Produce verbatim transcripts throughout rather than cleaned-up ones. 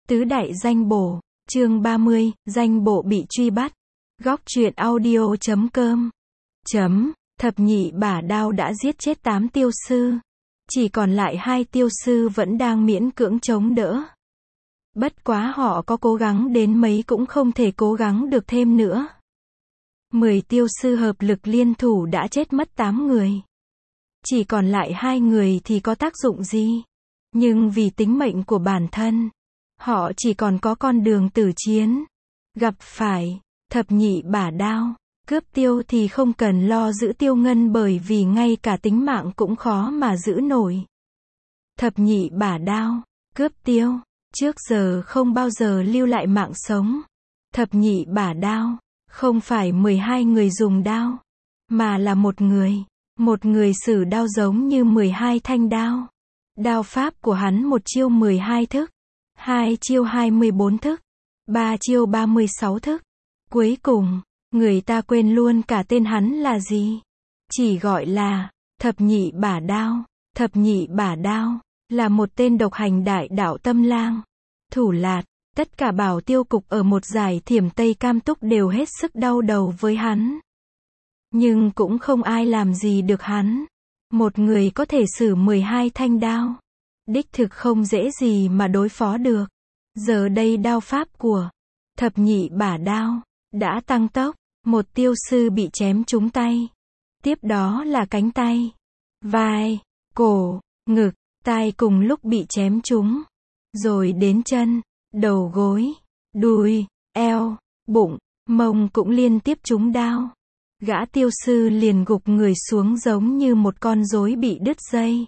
Tứ đại danh bổ, chương ba mươi, danh bộ bị truy bắt. Góc truyện audio chấm com. Chấm, thập nhị bả đao đã giết chết tám tiêu sư. Chỉ còn lại hai tiêu sư vẫn đang miễn cưỡng chống đỡ. Bất quá họ có cố gắng đến mấy cũng không thể cố gắng được thêm nữa. Mười tiêu sư hợp lực liên thủ đã chết mất tám người. Chỉ còn lại hai người thì có tác dụng gì? Nhưng vì tính mệnh của bản thân, họ chỉ còn có con đường tử chiến. Gặp phải thập nhị bả đao, cướp tiêu thì không cần lo giữ tiêu ngân bởi vì ngay cả tính mạng cũng khó mà giữ nổi. Thập nhị bả đao, cướp tiêu, trước giờ không bao giờ lưu lại mạng sống. Thập nhị bả đao, không phải mười hai người dùng đao, mà là một người. Một người sử đao giống như mười hai thanh đao. Đao pháp của hắn một chiêu mười hai thức, hai chiêu hai mươi bốn thức, ba chiêu ba mươi sáu thức. Cuối cùng, người ta quên luôn cả tên hắn là gì. Chỉ gọi là thập nhị bả đao. Thập nhị bả đao là một tên độc hành đại đạo tâm lang. Thủ lạt, tất cả bảo tiêu cục ở một giải thiểm Tây Cam Túc đều hết sức đau đầu với hắn. Nhưng cũng không ai làm gì được hắn. Một người có thể sử mười hai thanh đao. Đích thực không dễ gì mà đối phó được. Giờ đây đao pháp của thập nhị bả đao đã tăng tốc. Một tiêu sư bị chém trúng tay. Tiếp đó là cánh tay, vai, cổ, ngực, tai cùng lúc bị chém trúng. Rồi đến chân, đầu gối, đùi, eo, bụng, mông cũng liên tiếp trúng đao. Gã tiêu sư liền gục người xuống giống như một con rối bị đứt dây.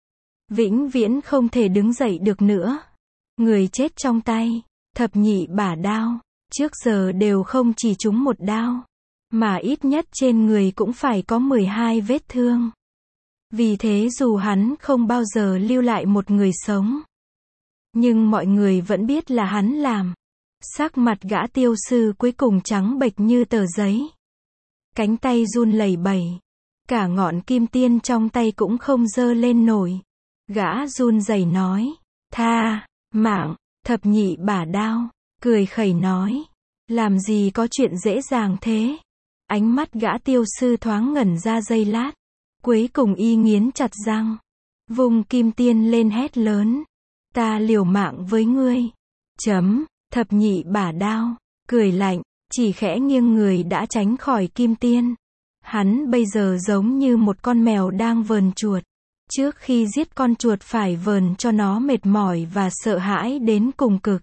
Vĩnh viễn không thể đứng dậy được nữa. Người chết trong tay thập nhị bả đao, trước giờ đều không chỉ trúng một đao, mà ít nhất trên người cũng phải có mười hai vết thương. Vì thế dù hắn không bao giờ lưu lại một người sống, nhưng mọi người vẫn biết là hắn làm. Sắc mặt gã tiêu sư cuối cùng trắng bệch như tờ giấy. Cánh tay run lẩy bẩy. Cả ngọn kim tiên trong tay cũng không giơ lên nổi. Gã run rẩy nói, tha, mạng. Thập nhị bả đao cười khẩy nói, làm gì có chuyện dễ dàng thế. Ánh mắt gã tiêu sư thoáng ngẩn ra giây lát. Cuối cùng y nghiến chặt răng, vùng kim tiên lên hét lớn, ta liều mạng với ngươi. Chấm, thập nhị bả đao cười lạnh, chỉ khẽ nghiêng người đã tránh khỏi kim tiên. Hắn bây giờ giống như một con mèo đang vờn chuột. Trước khi giết con chuột phải vờn cho nó mệt mỏi và sợ hãi đến cùng cực.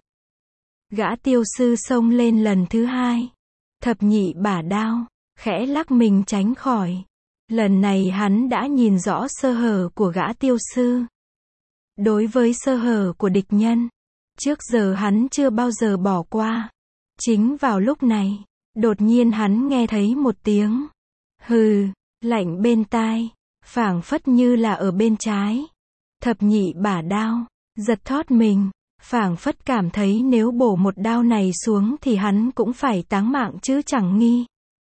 Gã tiêu sư xông lên lần thứ hai. Thập nhị bả đao khẽ lắc mình tránh khỏi. Lần này hắn đã nhìn rõ sơ hở của gã tiêu sư. Đối với sơ hở của địch nhân, trước giờ hắn chưa bao giờ bỏ qua. Chính vào lúc này, đột nhiên hắn nghe thấy một tiếng hừ, lạnh bên tai, phảng phất như là ở bên trái. Thập nhị bả đao giật thót mình, phảng phất cảm thấy nếu bổ một đao này xuống thì hắn cũng phải táng mạng chứ chẳng nghi.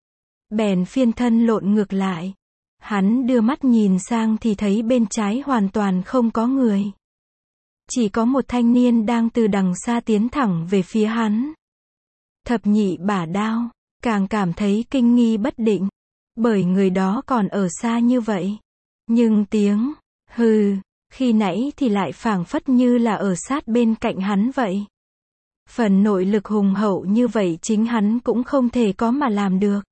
Bèn phiên thân lộn ngược lại. Hắn đưa mắt nhìn sang thì thấy bên trái hoàn toàn không có người. Chỉ có một thanh niên đang từ đằng xa tiến thẳng về phía hắn. Thập nhị bả đao càng cảm thấy kinh nghi bất định, bởi người đó còn ở xa như vậy. Nhưng tiếng hừ khi nãy thì lại phảng phất như là ở sát bên cạnh hắn vậy. Phần nội lực hùng hậu như vậy chính hắn cũng không thể có mà làm được.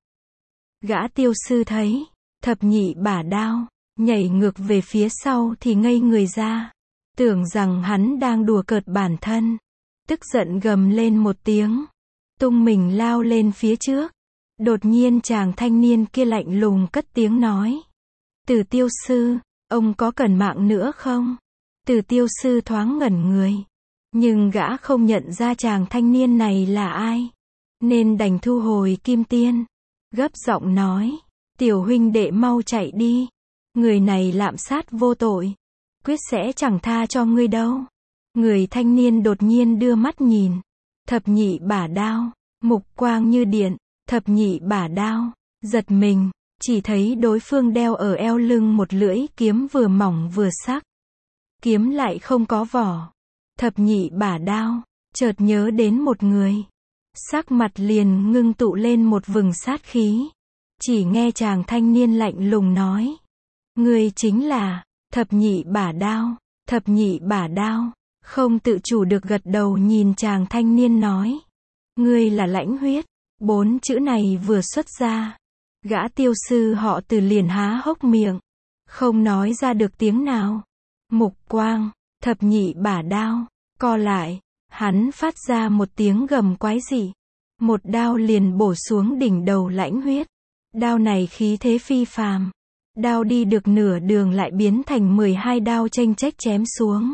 Gã tiêu sư thấy thập nhị bả đao nhảy ngược về phía sau thì ngây người ra, tưởng rằng hắn đang đùa cợt bản thân. Tức giận gầm lên một tiếng, tung mình lao lên phía trước. Đột nhiên chàng thanh niên kia lạnh lùng cất tiếng nói, Từ tiêu sư, ông có cần mạng nữa không? Từ tiêu sư thoáng ngẩn người, nhưng gã không nhận ra chàng thanh niên này là ai, nên đành thu hồi kim tiên, gấp giọng nói, tiểu huynh đệ mau chạy đi, người này lạm sát vô tội, quyết sẽ chẳng tha cho ngươi đâu. Người thanh niên đột nhiên đưa mắt nhìn thập nhị bả đao, mục quang như điện. Thập nhị bả đao giật mình, chỉ thấy đối phương đeo ở eo lưng một lưỡi kiếm vừa mỏng vừa sắc. Kiếm lại không có vỏ. Thập nhị bả đao chợt nhớ đến một người. Sắc mặt liền ngưng tụ lên một vừng sát khí. Chỉ nghe chàng thanh niên lạnh lùng nói. Ngươi chính là Thập Nhị Bả Đao. Thập Nhị Bả Đao. Không tự chủ được gật đầu nhìn chàng thanh niên nói. Ngươi là Lãnh Huyết. Bốn chữ này vừa xuất ra. Gã tiêu sư họ Từ liền há hốc miệng. Không nói ra được tiếng nào. Mục quang, Thập Nhị Bả Đao, co lại. Hắn phát ra một tiếng gầm quái dị. Một đao liền bổ xuống đỉnh đầu Lãnh Huyết. Đao này khí thế phi phàm. Đao đi được nửa đường lại biến thành mười hai đao chênh chếch chém xuống.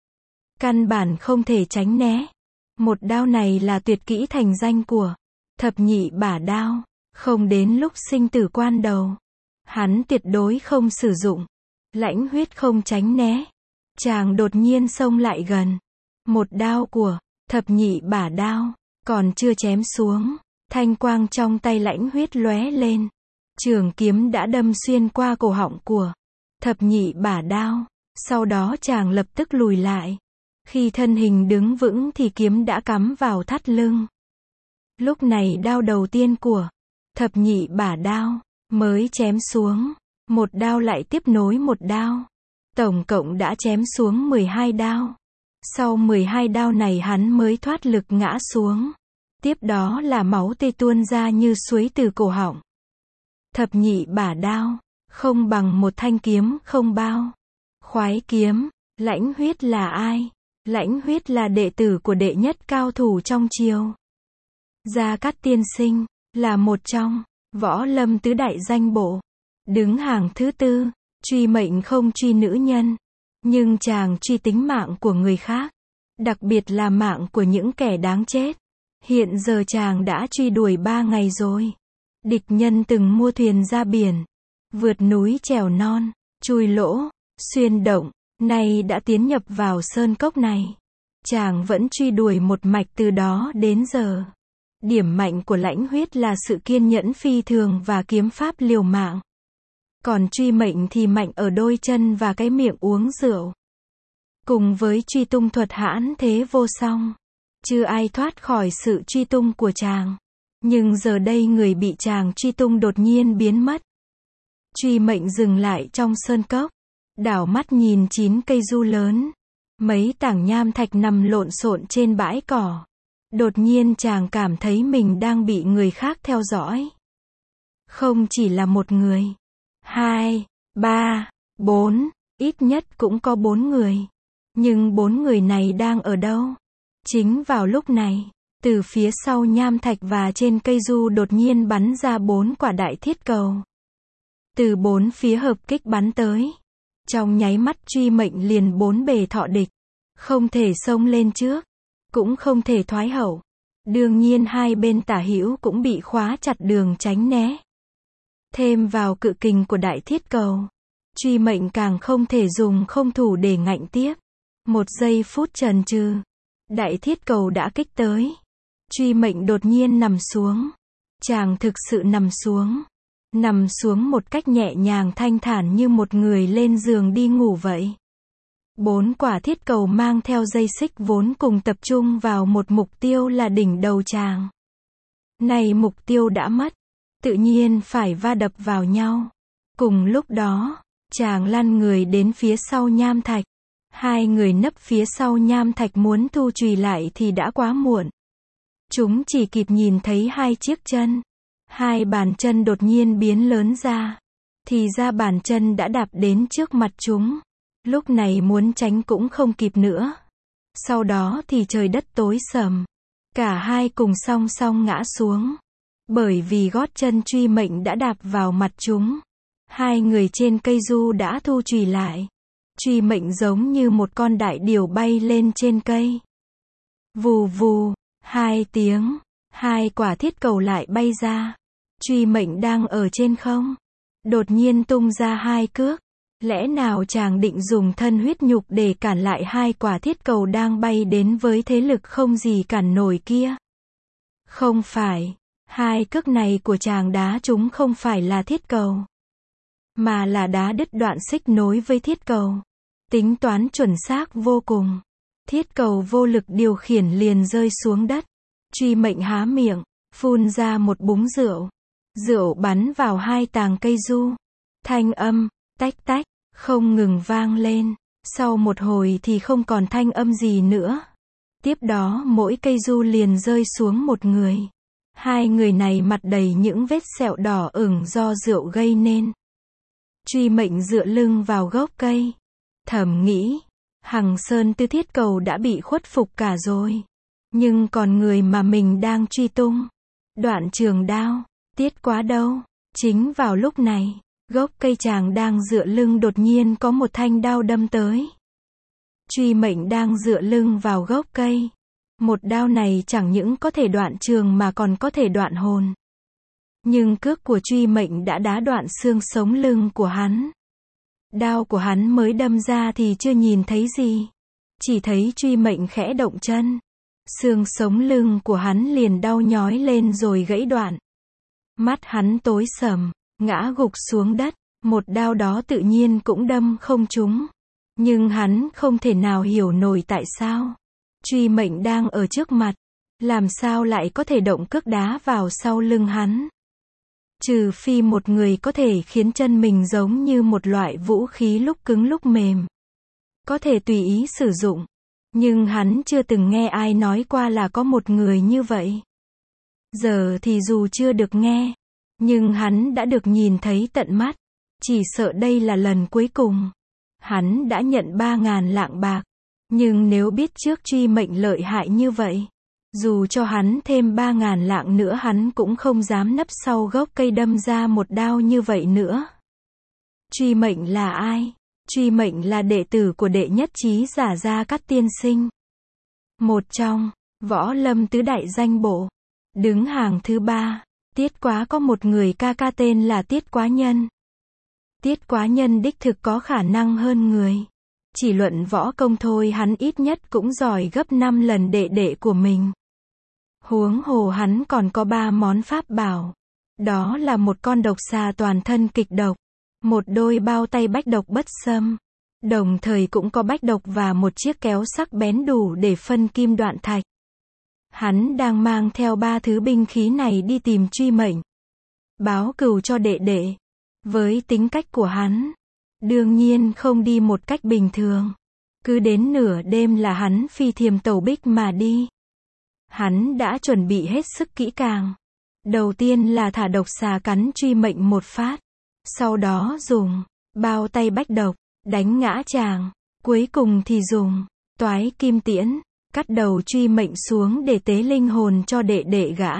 Căn bản không thể tránh né. Một đao này là tuyệt kỹ thành danh của Thập Nhị Bả Đao. Không đến lúc sinh tử quan đầu, hắn tuyệt đối không sử dụng. Lãnh Huyết không tránh né. Chàng đột nhiên xông lại gần. Một đao của Thập Nhị Bả Đao còn chưa chém xuống, thanh quang trong tay Lãnh Huyết lóe lên. Trường kiếm đã đâm xuyên qua cổ họng của Thập Nhị Bả Đao. Sau đó chàng lập tức lùi lại. Khi thân hình đứng vững thì kiếm đã cắm vào thắt lưng. Lúc này đao đầu tiên của Thập Nhị Bả Đao mới chém xuống. Một đao lại tiếp nối một đao. Tổng cộng đã chém xuống mười hai đao. Sau mười hai đao này hắn mới thoát lực ngã xuống. Tiếp đó là máu tươi tuôn ra như suối từ cổ họng. Thập Nhị Bả Đao, không bằng một thanh kiếm không bao. Khoái kiếm. Lãnh Huyết là ai? Lãnh Huyết là đệ tử của đệ nhất cao thủ trong triều. Gia Cát tiên sinh, là một trong võ lâm tứ đại danh bộ. Đứng hàng thứ tư, truy mệnh không truy nữ nhân. Nhưng chàng truy tính mạng của người khác. Đặc biệt là mạng của những kẻ đáng chết. Hiện giờ chàng đã truy đuổi ba ngày rồi. Địch nhân từng mua thuyền ra biển, vượt núi trèo non, chui lỗ, xuyên động, nay đã tiến nhập vào sơn cốc này. Chàng vẫn truy đuổi một mạch từ đó đến giờ. Điểm mạnh của Lãnh Huyết là sự kiên nhẫn phi thường và kiếm pháp liều mạng. Còn truy mệnh thì mạnh ở đôi chân và cái miệng uống rượu. Cùng với truy tung thuật hãn thế vô song, chưa ai thoát khỏi sự truy tung của chàng. Nhưng giờ đây người bị chàng truy tung đột nhiên biến mất. Truy mệnh dừng lại trong sơn cốc. Đảo mắt nhìn chín cây du lớn. Mấy tảng nham thạch nằm lộn xộn trên bãi cỏ. Đột nhiên chàng cảm thấy mình đang bị người khác theo dõi. Không chỉ là một người, hai, ba, bốn, ít nhất cũng có bốn người. Nhưng bốn người này đang ở đâu? Chính vào lúc này, từ phía sau nham thạch và trên cây du đột nhiên bắn ra bốn quả đại thiết cầu. Từ bốn phía hợp kích bắn tới. Trong nháy mắt truy mệnh liền bốn bề thọ địch. Không thể xông lên trước, cũng không thể thoái hậu. Đương nhiên hai bên tả hữu cũng bị khóa chặt đường tránh né. Thêm vào cự kình của đại thiết cầu, truy mệnh càng không thể dùng không thủ để ngạnh tiếp. Một giây phút chần chừ, đại thiết cầu đã kích tới. Truy mệnh đột nhiên nằm xuống. Chàng thực sự nằm xuống. Nằm xuống một cách nhẹ nhàng thanh thản như một người lên giường đi ngủ vậy. Bốn quả thiết cầu mang theo dây xích vốn cùng tập trung vào một mục tiêu là đỉnh đầu chàng. Này mục tiêu đã mất, tự nhiên phải va đập vào nhau. Cùng lúc đó, chàng lăn người đến phía sau nham thạch. Hai người nấp phía sau nham thạch muốn thu chùy lại thì đã quá muộn. Chúng chỉ kịp nhìn thấy hai chiếc chân. Hai bàn chân đột nhiên biến lớn ra. Thì ra bàn chân đã đạp đến trước mặt chúng. Lúc này muốn tránh cũng không kịp nữa. Sau đó thì trời đất tối sầm. Cả hai cùng song song ngã xuống. Bởi vì gót chân truy mệnh đã đạp vào mặt chúng. Hai người trên cây du đã thu chùy lại. Truy mệnh giống như một con đại điểu bay lên trên cây. Vù vù, hai tiếng, hai quả thiết cầu lại bay ra. Truy mệnh đang ở trên không. Đột nhiên tung ra hai cước. Lẽ nào chàng định dùng thân huyết nhục để cản lại hai quả thiết cầu đang bay đến với thế lực không gì cản nổi kia? Không phải. Hai cước này của chàng đá chúng không phải là thiết cầu. Mà là đá đứt đoạn xích nối với thiết cầu. Tính toán chuẩn xác vô cùng. Thiết cầu vô lực điều khiển liền rơi xuống đất. Truy Mệnh há miệng, phun ra một búng rượu. Rượu bắn vào hai tàng cây du. Thanh âm, tách tách, không ngừng vang lên. Sau một hồi thì không còn thanh âm gì nữa. Tiếp đó mỗi cây du liền rơi xuống một người. Hai người này mặt đầy những vết sẹo đỏ ửng do rượu gây nên. Truy Mệnh dựa lưng vào gốc cây. Thầm nghĩ, Hằng Sơn Tư Thiết cầu đã bị khuất phục cả rồi. Nhưng còn người mà mình đang truy tung, Đoạn Trường Đao, Tiết Quá đâu? Chính vào lúc này, gốc cây chàng đang dựa lưng đột nhiên có một thanh đao đâm tới. Truy Mệnh đang dựa lưng vào gốc cây. Một đao này chẳng những có thể đoạn trường mà còn có thể đoạn hồn. Nhưng cước của Truy Mệnh đã đá đoạn xương sống lưng của hắn. Đao của hắn mới đâm ra thì chưa nhìn thấy gì. Chỉ thấy Truy Mệnh khẽ động chân. Xương sống lưng của hắn liền đau nhói lên rồi gãy đoạn. Mắt hắn tối sầm, ngã gục xuống đất. Một đao đó tự nhiên cũng đâm không trúng. Nhưng hắn không thể nào hiểu nổi tại sao. Truy Mệnh đang ở trước mặt. Làm sao lại có thể động cước đá vào sau lưng hắn. Trừ phi một người có thể khiến chân mình giống như một loại vũ khí lúc cứng lúc mềm. Có thể tùy ý sử dụng. Nhưng hắn chưa từng nghe ai nói qua là có một người như vậy. Giờ thì dù chưa được nghe, nhưng hắn đã được nhìn thấy tận mắt. Chỉ sợ đây là lần cuối cùng. Hắn đã nhận ba ngàn lạng bạc. Nhưng nếu biết trước Truy Mệnh lợi hại như vậy, dù cho hắn thêm ba ngàn lạng nữa hắn cũng không dám nấp sau gốc cây đâm ra một đao như vậy nữa. Truy Mệnh là ai? Truy Mệnh là đệ tử của đệ nhất trí giả Gia Cát tiên sinh. Một trong, võ lâm tứ đại danh bộ. Đứng hàng thứ ba, Tiết Quá có một người ca ca tên là Tiết Quá Nhân. Tiết Quá Nhân đích thực có khả năng hơn người. Chỉ luận võ công thôi hắn ít nhất cũng giỏi gấp năm lần đệ đệ của mình. Huống hồ hắn còn có ba món pháp bảo. Đó là một con độc xà toàn thân kịch độc, một đôi bao tay bách độc bất xâm, đồng thời cũng có bách độc và một chiếc kéo sắc bén đủ để phân kim đoạn thạch. Hắn đang mang theo ba thứ binh khí này đi tìm Truy Mệnh, báo cừu cho đệ đệ. Với tính cách của hắn, đương nhiên không đi một cách bình thường. Cứ đến nửa đêm là hắn phi thiềm tẩu bích mà đi. Hắn đã chuẩn bị hết sức kỹ càng. Đầu tiên là thả độc xà cắn Truy Mệnh một phát. Sau đó dùng bao tay bách độc đánh ngã chàng. Cuối cùng thì dùng toái kim tiễn cắt đầu Truy Mệnh xuống để tế linh hồn cho đệ đệ gã.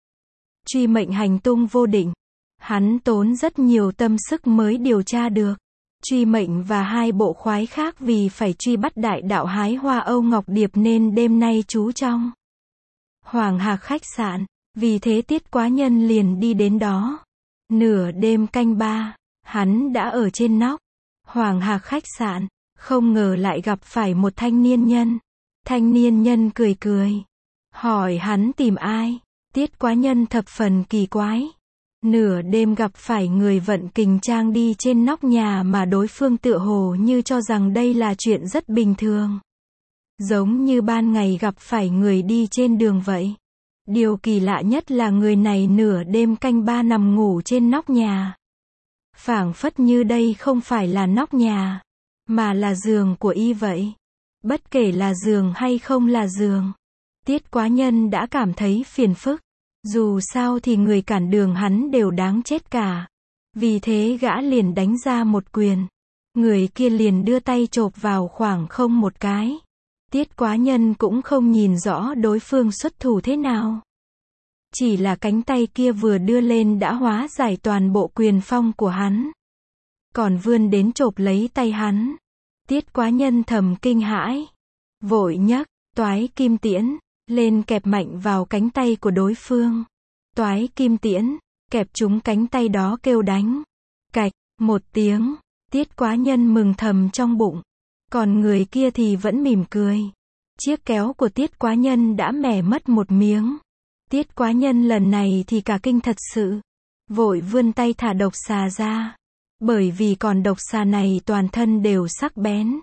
Truy Mệnh hành tung vô định. Hắn tốn rất nhiều tâm sức mới điều tra được. Truy Mệnh và hai bộ khoái khác vì phải truy bắt đại đạo hái hoa Âu Ngọc Điệp nên đêm nay trú trong Hoàng Hạc khách sạn. Vì thế Tiết Quá Nhân liền đi đến đó. Nửa đêm canh ba, hắn đã ở trên nóc Hoàng Hạc khách sạn. Không ngờ lại gặp phải một thanh niên nhân. Thanh niên nhân cười cười, hỏi hắn tìm ai. Tiết Quá Nhân thập phần kỳ quái. Nửa đêm gặp phải người vận kình trang đi trên nóc nhà mà đối phương tựa hồ như cho rằng đây là chuyện rất bình thường. Giống như ban ngày gặp phải người đi trên đường vậy. Điều kỳ lạ nhất là người này nửa đêm canh ba nằm ngủ trên nóc nhà. Phảng phất như đây không phải là nóc nhà, mà là giường của y vậy. Bất kể là giường hay không là giường, Tiết Quá Nhân đã cảm thấy phiền phức. Dù sao thì người cản đường hắn đều đáng chết cả. Vì thế gã liền đánh ra một quyền. Người kia liền đưa tay chộp vào khoảng không một cái. Tiết Quá Nhân cũng không nhìn rõ đối phương xuất thủ thế nào. Chỉ là cánh tay kia vừa đưa lên đã hóa giải toàn bộ quyền phong của hắn. Còn vươn đến chộp lấy tay hắn. Tiết Quá Nhân thầm kinh hãi. Vội nhấc toái kim tiễn lên kẹp mạnh vào cánh tay của đối phương. Toái kim tiễn kẹp trúng cánh tay đó kêu đánh. Cạch, một tiếng. Tiết Quá Nhân mừng thầm trong bụng. Còn người kia thì vẫn mỉm cười. Chiếc kéo của Tiết Quá Nhân đã mẻ mất một miếng. Tiết Quá Nhân lần này thì cả kinh thật sự. Vội vươn tay thả độc xà ra. Bởi vì còn độc xà này toàn thân đều sắc bén.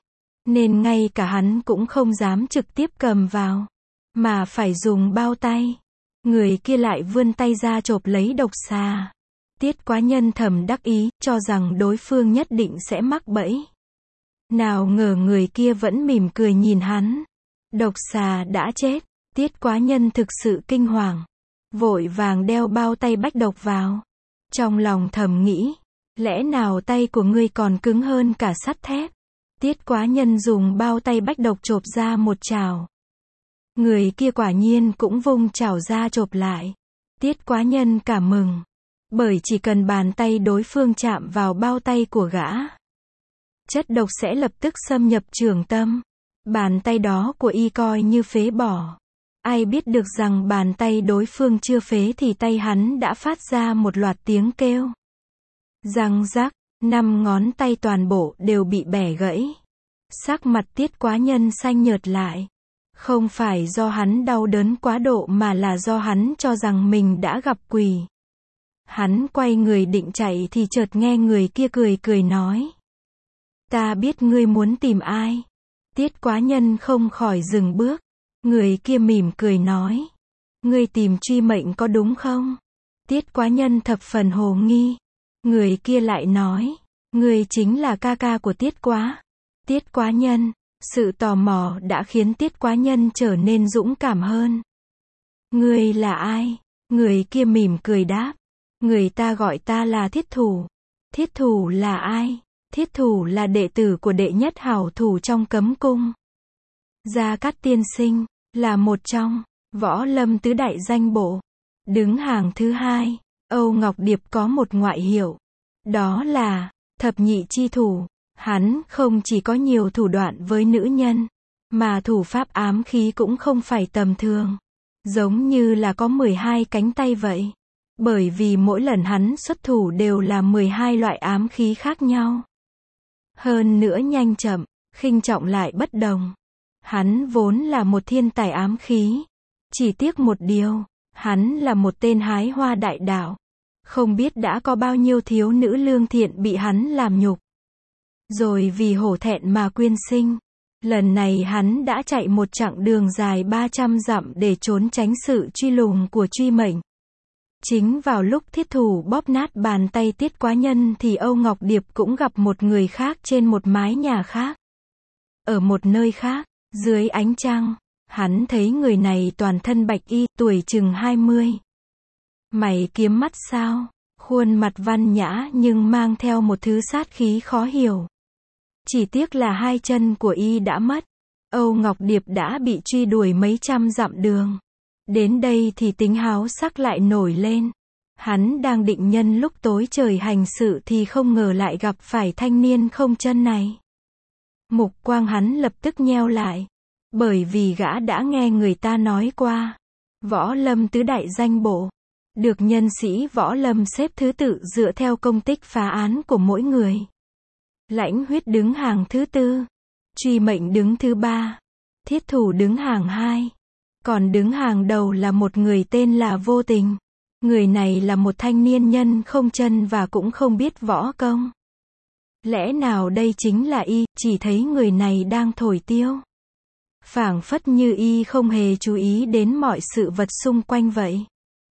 nên ngay cả hắn cũng không dám trực tiếp cầm vào, mà phải dùng bao tay. Người kia lại vươn tay ra chộp lấy độc xà. Tiết Quá Nhân thầm đắc ý, cho rằng đối phương nhất định sẽ mắc bẫy. Nào ngờ người kia vẫn mỉm cười nhìn hắn. Độc xà đã chết. Tiết Quá Nhân thực sự kinh hoàng, vội vàng đeo bao tay bách độc vào. Trong lòng thầm nghĩ, lẽ nào tay của ngươi còn cứng hơn cả sắt thép? Tiết Quá Nhân dùng bao tay bách độc chộp ra một chảo. Người kia quả nhiên cũng vung chảo ra chộp lại. Tiết Quá Nhân cảm mừng, bởi chỉ cần bàn tay đối phương chạm vào bao tay của gã, chất độc sẽ lập tức xâm nhập trường tâm. Bàn tay đó của y coi như phế bỏ. Ai biết được rằng bàn tay đối phương chưa phế thì tay hắn đã phát ra một loạt tiếng kêu. Răng rắc, năm ngón tay toàn bộ đều bị bẻ gãy. Sắc mặt Tiết Quá Nhân xanh nhợt lại. Không phải do hắn đau đớn quá độ mà là do hắn cho rằng mình đã gặp quỷ. Hắn quay người định chạy thì chợt nghe người kia cười cười nói. Ta biết ngươi muốn tìm ai. Tiết Quá Nhân không khỏi dừng bước. Người kia mỉm cười nói. Ngươi tìm Truy Mệnh có đúng không? Tiết Quá Nhân thập phần hồ nghi. Người kia lại nói. Ngươi chính là ca ca của Tiết Quá. Tiết Quá Nhân. Sự tò mò đã khiến Tiết Quá Nhân trở nên dũng cảm hơn. Ngươi là ai? Người kia mỉm cười đáp. Người ta gọi ta là Thiết Thủ. Thiết Thủ là ai? Thiết Thủ là đệ tử của đệ nhất hảo thủ trong cấm cung. Gia Cát tiên sinh, là một trong võ lâm tứ đại danh bộ. Đứng hàng thứ hai, Âu Ngọc Điệp có một ngoại hiệu. Đó là thập nhị chi thủ. Hắn không chỉ có nhiều thủ đoạn với nữ nhân, mà thủ pháp ám khí cũng không phải tầm thường. Giống như là có mười hai cánh tay vậy. Bởi vì mỗi lần hắn xuất thủ đều là mười hai loại ám khí khác nhau. Hơn nữa nhanh chậm, khinh trọng lại bất đồng. Hắn vốn là một thiên tài ám khí. Chỉ tiếc một điều, hắn là một tên hái hoa đại đạo. Không biết đã có bao nhiêu thiếu nữ lương thiện bị hắn làm nhục. Rồi vì hổ thẹn mà quyên sinh. Lần này hắn đã chạy một chặng đường dài ba trăm dặm để trốn tránh sự truy lùng của Truy Mệnh. Chính vào lúc Thiết Thủ bóp nát bàn tay Tiết Quá Nhân thì Âu Ngọc Điệp cũng gặp một người khác trên một mái nhà khác. Ở một nơi khác, dưới ánh trăng, hắn thấy người này toàn thân bạch y, tuổi chừng hai mươi. Mày kiếm mắt sao? Khuôn mặt văn nhã nhưng mang theo một thứ sát khí khó hiểu. Chỉ tiếc là hai chân của y đã mất. Âu Ngọc Điệp đã bị truy đuổi mấy trăm dặm đường. Đến đây thì tính háo sắc lại nổi lên. Hắn đang định nhân lúc tối trời hành sự thì không ngờ lại gặp phải thanh niên không chân này. Mục quang hắn lập tức nheo lại. Bởi vì gã đã nghe người ta nói qua. Võ lâm tứ đại danh bộ. Được nhân sĩ võ lâm xếp thứ tự dựa theo công tích phá án của mỗi người. Lãnh Huyết đứng hàng thứ tư. Truy Mệnh đứng thứ ba. Thiết Thủ đứng hàng hai. Còn đứng hàng đầu là một người tên là Vô Tình. Người này là một thanh niên nhân không chân và cũng không biết võ công. Lẽ nào đây chính là y, chỉ thấy người này đang thổi tiêu. Phảng phất như y không hề chú ý đến mọi sự vật xung quanh vậy.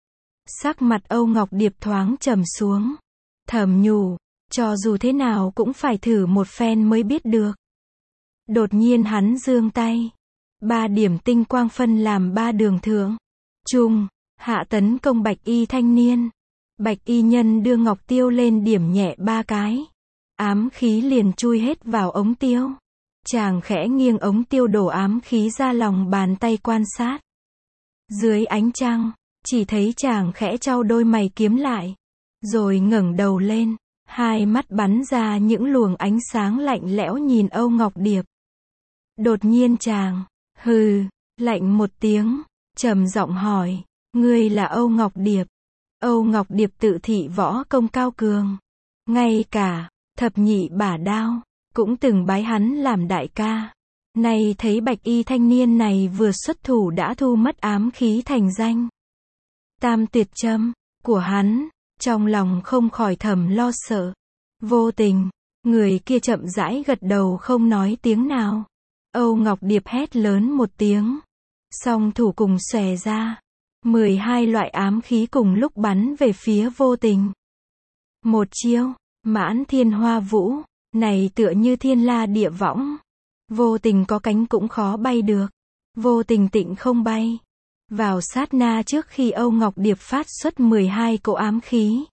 Sắc mặt Âu Ngọc Điệp thoáng trầm xuống. Thầm nhủ, cho dù thế nào cũng phải thử một phen mới biết được. Đột nhiên hắn giương tay. Ba điểm tinh quang phân làm ba đường thượng, trung, hạ tấn công bạch y thanh niên. Bạch y nhân đưa ngọc tiêu lên điểm nhẹ ba cái. Ám khí liền chui hết vào ống tiêu. Chàng khẽ nghiêng ống tiêu đổ ám khí ra lòng bàn tay quan sát. Dưới ánh trăng, chỉ thấy chàng khẽ trao đôi mày kiếm lại. Rồi ngẩng đầu lên, hai mắt bắn ra những luồng ánh sáng lạnh lẽo nhìn Âu Ngọc Điệp. Đột nhiên chàng, hừ, lạnh một tiếng, trầm giọng hỏi, ngươi là Âu Ngọc Điệp. Âu Ngọc Điệp tự thị võ công cao cường. Ngay cả, thập nhị bả đao, cũng từng bái hắn làm đại ca. Nay thấy bạch y thanh niên này vừa xuất thủ đã thu mất ám khí thành danh. Tam tuyệt châm, của hắn, trong lòng không khỏi thầm lo sợ. Vô Tình, người kia chậm rãi gật đầu không nói tiếng nào. Âu Ngọc Điệp hét lớn một tiếng. Song thủ cùng xòe ra. mười hai loại ám khí cùng lúc bắn về phía Vô Tình. Một chiêu, mãn thiên hoa vũ, này tựa như thiên la địa võng. Vô Tình có cánh cũng khó bay được. Vô Tình tịnh không bay. Vào sát na trước khi Âu Ngọc Điệp phát xuất mười hai cỗ ám khí.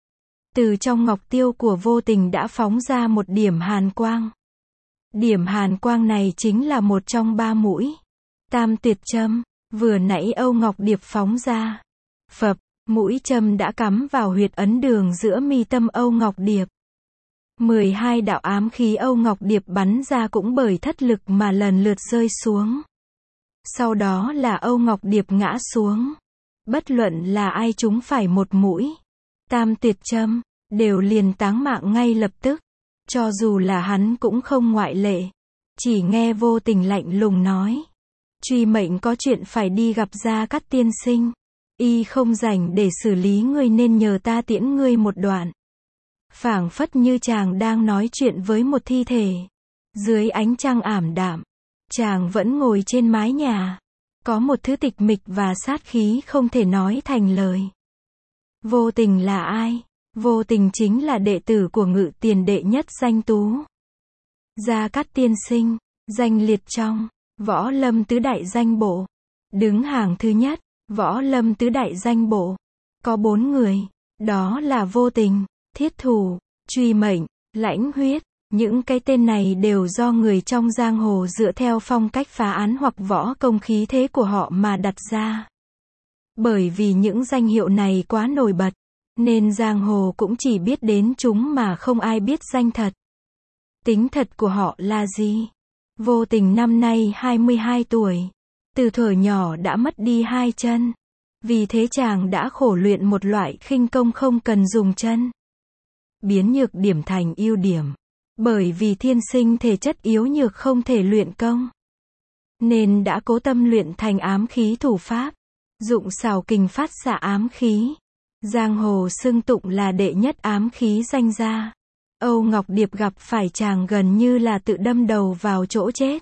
Từ trong ngọc tiêu của Vô Tình đã phóng ra một điểm hàn quang. Điểm hàn quang này chính là một trong ba mũi tam tuyệt châm, vừa nãy Âu Ngọc Điệp phóng ra. Phập, mũi châm đã cắm vào huyệt ấn đường giữa mi tâm Âu Ngọc Điệp. mười hai đạo ám khí Âu Ngọc Điệp bắn ra cũng bởi thất lực mà lần lượt rơi xuống. Sau đó là Âu Ngọc Điệp ngã xuống. Bất luận là ai chúng phải một mũi tam tuyệt châm, đều liền táng mạng ngay lập tức. Cho dù là hắn cũng không ngoại lệ. Chỉ nghe Vô Tình lạnh lùng nói. Truy mệnh có chuyện phải đi gặp Gia Cát tiên sinh. Y không rảnh để xử lý ngươi nên nhờ ta tiễn ngươi một đoạn. Phảng phất như chàng đang nói chuyện với một thi thể. Dưới ánh trăng ảm đạm, chàng vẫn ngồi trên mái nhà. Có một thứ tịch mịch và sát khí không thể nói thành lời. Vô Tình là ai? Vô Tình chính là đệ tử của Ngự Tiền đệ nhất danh tú. Gia Cát tiên sinh, danh liệt trong Võ Lâm tứ đại danh bộ. Đứng hàng thứ nhất, Võ Lâm tứ đại danh bộ. Có bốn người, đó là Vô Tình, Thiết Thủ, Truy Mệnh, Lãnh Huyết. Những cái tên này đều do người trong giang hồ dựa theo phong cách phá án hoặc võ công khí thế của họ mà đặt ra. Bởi vì những danh hiệu này quá nổi bật, nên giang hồ cũng chỉ biết đến chúng mà không ai biết danh thật. Tính thật của họ là gì? Vô Tình năm nay hai mươi hai tuổi. Từ thuở nhỏ đã mất đi hai chân. Vì thế chàng đã khổ luyện một loại khinh công không cần dùng chân. Biến nhược điểm thành ưu điểm. Bởi vì thiên sinh thể chất yếu nhược không thể luyện công. Nên đã cố tâm luyện thành ám khí thủ pháp. Dụng xảo kình phát xạ ám khí. Giang hồ xưng tụng là đệ nhất ám khí danh gia. Âu Ngọc Điệp gặp phải chàng gần như là tự đâm đầu vào chỗ chết.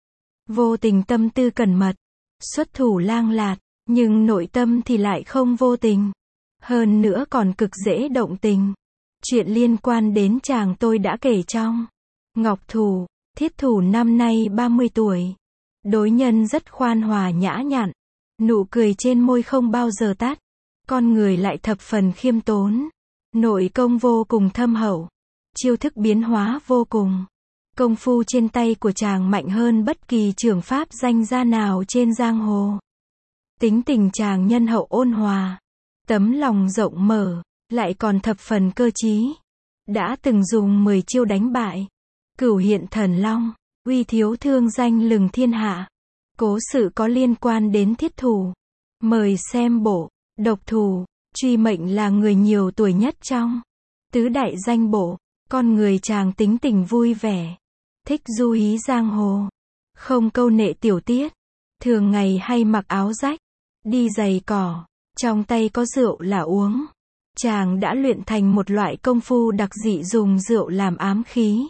Vô Tình tâm tư cẩn mật, xuất thủ lang lạt, nhưng nội tâm thì lại không vô tình. Hơn nữa còn cực dễ động tình. Chuyện liên quan đến chàng tôi đã kể trong Ngọc Thủ. Thiết Thủ năm nay ba mươi tuổi. Đối nhân rất khoan hòa nhã nhặn. Nụ cười trên môi không bao giờ tắt. Con người lại thập phần khiêm tốn. Nội công vô cùng thâm hậu. Chiêu thức biến hóa vô cùng. Công phu trên tay của chàng mạnh hơn bất kỳ trưởng pháp danh gia nào trên giang hồ. Tính tình chàng nhân hậu ôn hòa. Tấm lòng rộng mở. Lại còn thập phần cơ trí. Đã từng dùng mười chiêu đánh bại Cửu Hiện Thần Long. Uy thiếu thương danh lừng thiên hạ. Cố sự có liên quan đến Thiết Thủ. Mời xem bộ Độc Thủ. Truy Mệnh là người nhiều tuổi nhất trong tứ đại danh bộ. Con người chàng tính tình vui vẻ. Thích du hí giang hồ. Không câu nệ tiểu tiết. Thường ngày hay mặc áo rách. Đi giày cỏ. Trong tay có rượu là uống. Chàng đã luyện thành một loại công phu đặc dị dùng rượu làm ám khí.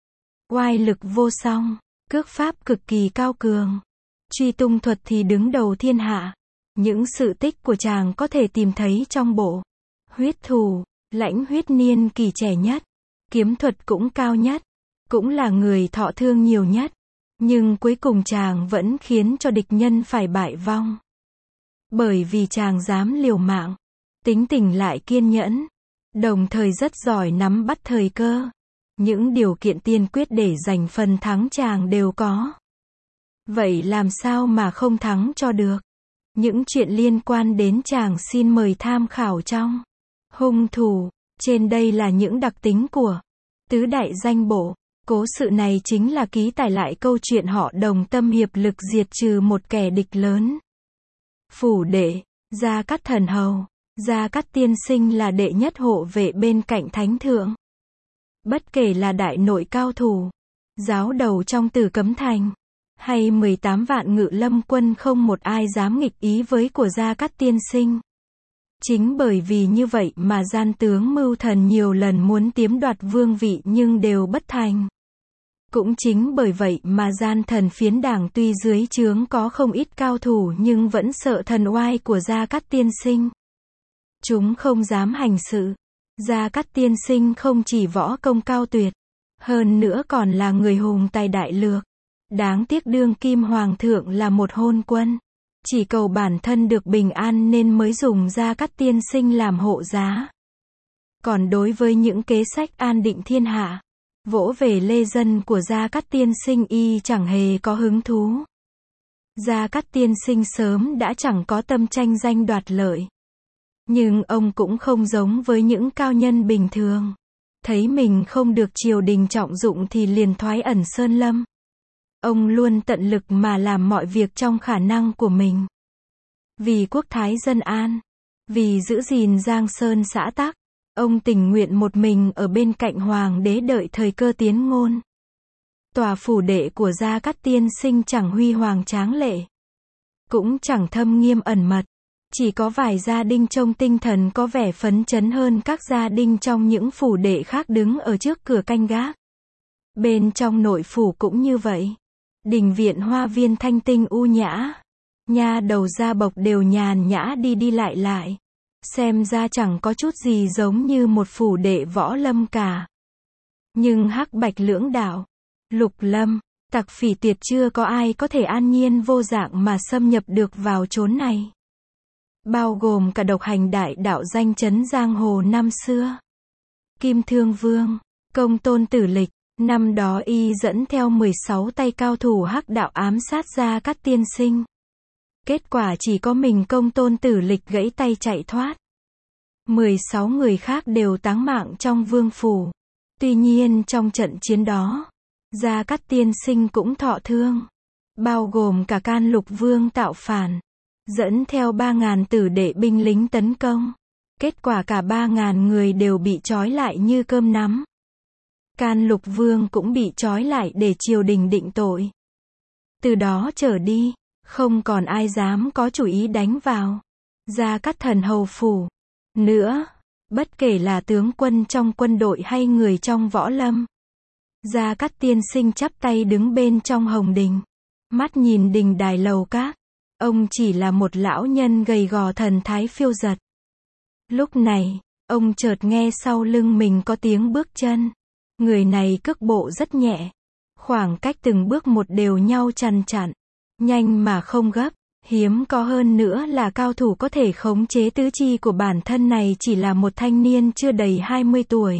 Oai lực vô song. Cước pháp cực kỳ cao cường. Truy tung thuật thì đứng đầu thiên hạ. Những sự tích của chàng có thể tìm thấy trong bộ Huyết Thủ. Lãnh Huyết niên kỳ trẻ nhất. Kiếm thuật cũng cao nhất. Cũng là người thọ thương nhiều nhất. Nhưng cuối cùng chàng vẫn khiến cho địch nhân phải bại vong. Bởi vì chàng dám liều mạng. Tính tình lại kiên nhẫn. Đồng thời rất giỏi nắm bắt thời cơ. Những điều kiện tiên quyết để giành phần thắng chàng đều có. Vậy làm sao mà không thắng cho được? Những chuyện liên quan đến chàng xin mời tham khảo trong Hung Thủ. Trên đây là những đặc tính của tứ đại danh bộ. Cố sự này chính là ký tải lại câu chuyện họ đồng tâm hiệp lực diệt trừ một kẻ địch lớn. Phủ đệ, Gia Cát Thần Hầu. Gia Cát tiên sinh là đệ nhất hộ vệ bên cạnh thánh thượng. Bất kể là đại nội cao thủ, giáo đầu trong Tử Cấm Thành, hay mười tám vạn ngự lâm quân không một ai dám nghịch ý với của Gia Cát tiên sinh. Chính bởi vì như vậy mà gian tướng mưu thần nhiều lần muốn tiếm đoạt vương vị nhưng đều bất thành. Cũng chính bởi vậy mà gian thần phiến đảng tuy dưới trướng có không ít cao thủ nhưng vẫn sợ thần oai của Gia Cát tiên sinh. Chúng không dám hành sự. Gia Cát tiên sinh không chỉ võ công cao tuyệt, hơn nữa còn là người hùng tài đại lược. Đáng tiếc đương kim hoàng thượng là một hôn quân. Chỉ cầu bản thân được bình an nên mới dùng Gia Cát tiên sinh làm hộ giá. Còn đối với những kế sách an định thiên hạ, vỗ về lê dân của Gia Cát tiên sinh y chẳng hề có hứng thú. Gia Cát tiên sinh sớm đã chẳng có tâm tranh danh đoạt lợi. Nhưng ông cũng không giống với những cao nhân bình thường. Thấy mình không được triều đình trọng dụng thì liền thoái ẩn sơn lâm. Ông luôn tận lực mà làm mọi việc trong khả năng của mình. Vì quốc thái dân an, vì giữ gìn Giang Sơn xã tắc, ông tình nguyện một mình ở bên cạnh hoàng đế đợi thời cơ tiến ngôn. Tòa phủ đệ của Gia Cát tiên sinh chẳng huy hoàng tráng lệ, cũng chẳng thâm nghiêm ẩn mật. Chỉ có vài gia đình trông tinh thần có vẻ phấn chấn hơn các gia đình trong những phủ đệ khác đứng ở trước cửa canh gác. Bên trong nội phủ cũng như vậy. Đình viện hoa viên thanh tinh u nhã. Nha đầu gia bộc đều nhàn nhã đi đi lại lại. Xem ra chẳng có chút gì giống như một phủ đệ võ lâm cả. Nhưng hắc bạch lưỡng đạo, lục lâm, tặc phỉ tuyệt chưa có ai có thể an nhiên vô dạng mà xâm nhập được vào chốn này. Bao gồm cả độc hành đại đạo danh chấn giang hồ năm xưa. Kim Thương Vương, Công Tôn Tử Lịch, năm đó y dẫn theo mười sáu tay cao thủ hắc đạo ám sát Gia Cát tiên sinh. Kết quả chỉ có mình Công Tôn Tử Lịch gãy tay chạy thoát. mười sáu người khác đều táng mạng trong vương phủ. Tuy nhiên trong trận chiến đó, Gia Cát tiên sinh cũng thọ thương. Bao gồm cả Can Lục Vương tạo phản. Dẫn theo ba ngàn tử đệ binh lính tấn công. Kết quả cả ba ngàn người đều bị trói lại như cơm nắm. Can Lục Vương cũng bị trói lại để triều đình định tội. Từ đó trở đi, không còn ai dám có chủ ý đánh vào Gia Cát thần hầu phủ nữa, bất kể là tướng quân trong quân đội hay người trong võ lâm. Gia Cát tiên sinh chắp tay đứng bên trong hồng đình, mắt nhìn đình đài lầu các. Ông chỉ là một lão nhân gầy gò thần thái phiêu dật. Lúc này, ông chợt nghe sau lưng mình có tiếng bước chân. Người này cước bộ rất nhẹ. Khoảng cách từng bước một đều nhau chằn chặn. Nhanh mà không gấp. Hiếm có hơn nữa là cao thủ có thể khống chế tứ chi của bản thân này chỉ là một thanh niên chưa đầy hai mươi tuổi.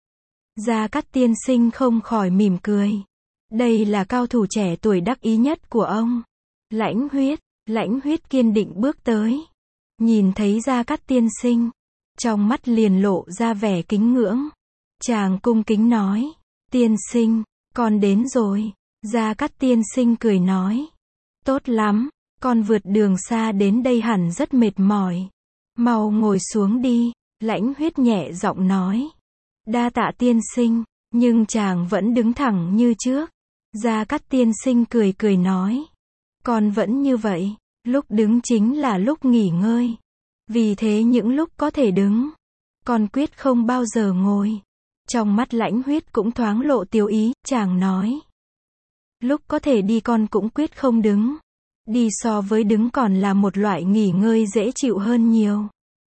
Gia Cát tiên sinh không khỏi mỉm cười. Đây là cao thủ trẻ tuổi đắc ý nhất của ông. Lãnh Huyết. Lãnh Huyết kiên định bước tới. Nhìn thấy Gia Cát tiên sinh, trong mắt liền lộ ra vẻ kính ngưỡng. Chàng cung kính nói, tiên sinh, con đến rồi. Gia Cát tiên sinh cười nói, tốt lắm, con vượt đường xa đến đây hẳn rất mệt mỏi. Mau ngồi xuống đi. Lãnh Huyết nhẹ giọng nói, đa tạ tiên sinh, nhưng chàng vẫn đứng thẳng như trước. Gia Cát tiên sinh cười cười nói, con vẫn như vậy, lúc đứng chính là lúc nghỉ ngơi. Vì thế những lúc có thể đứng, con quyết không bao giờ ngồi. Trong mắt Lãnh Huyết cũng thoáng lộ tiêu ý, chàng nói, lúc có thể đi con cũng quyết không đứng. Đi so với đứng còn là một loại nghỉ ngơi dễ chịu hơn nhiều.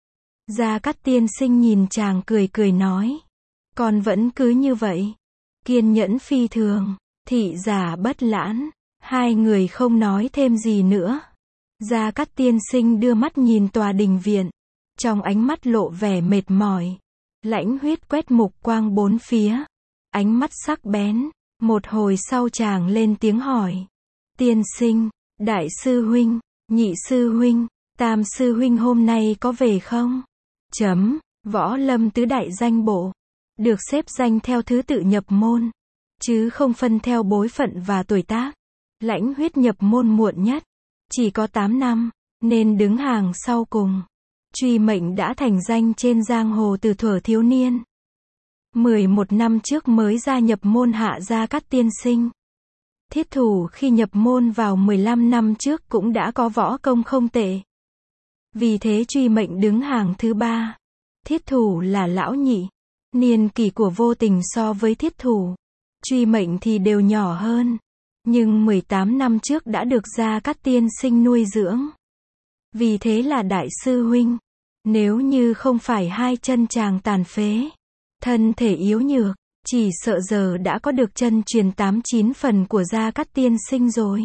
Gia Cát tiên sinh nhìn chàng cười cười nói, con vẫn cứ như vậy, kiên nhẫn phi thường, thị giả bất lãn. Hai người không nói thêm gì nữa. Gia Cát tiên sinh đưa mắt nhìn tòa đình viện. Trong ánh mắt lộ vẻ mệt mỏi. Lãnh Huyết quét mục quang bốn phía. Ánh mắt sắc bén. Một hồi sau chàng lên tiếng hỏi. Tiên sinh, đại sư huynh, nhị sư huynh, tam sư huynh hôm nay có về không? Chấm, võ lâm tứ đại danh bộ. Được xếp danh theo thứ tự nhập môn. Chứ không phân theo bối phận và tuổi tác. Lãnh Huyết nhập môn muộn nhất, chỉ có tám năm, nên đứng hàng sau cùng. Truy mệnh đã thành danh trên giang hồ từ thuở thiếu niên. mười một năm trước mới gia nhập môn hạ Gia Cát tiên sinh. Thiết Thủ khi nhập môn vào mười lăm năm trước cũng đã có võ công không tệ. Vì thế truy mệnh đứng hàng thứ ba. Thiết Thủ là lão nhị. Niên kỷ của Vô Tình so với Thiết Thủ truy mệnh thì đều nhỏ hơn. Nhưng mười tám năm trước đã được Gia Cát tiên sinh nuôi dưỡng. Vì thế là đại sư huynh. Nếu như không phải hai chân chàng tàn phế, thân thể yếu nhược, chỉ sợ giờ đã có được chân truyền tám chín phần của Gia Cát tiên sinh rồi.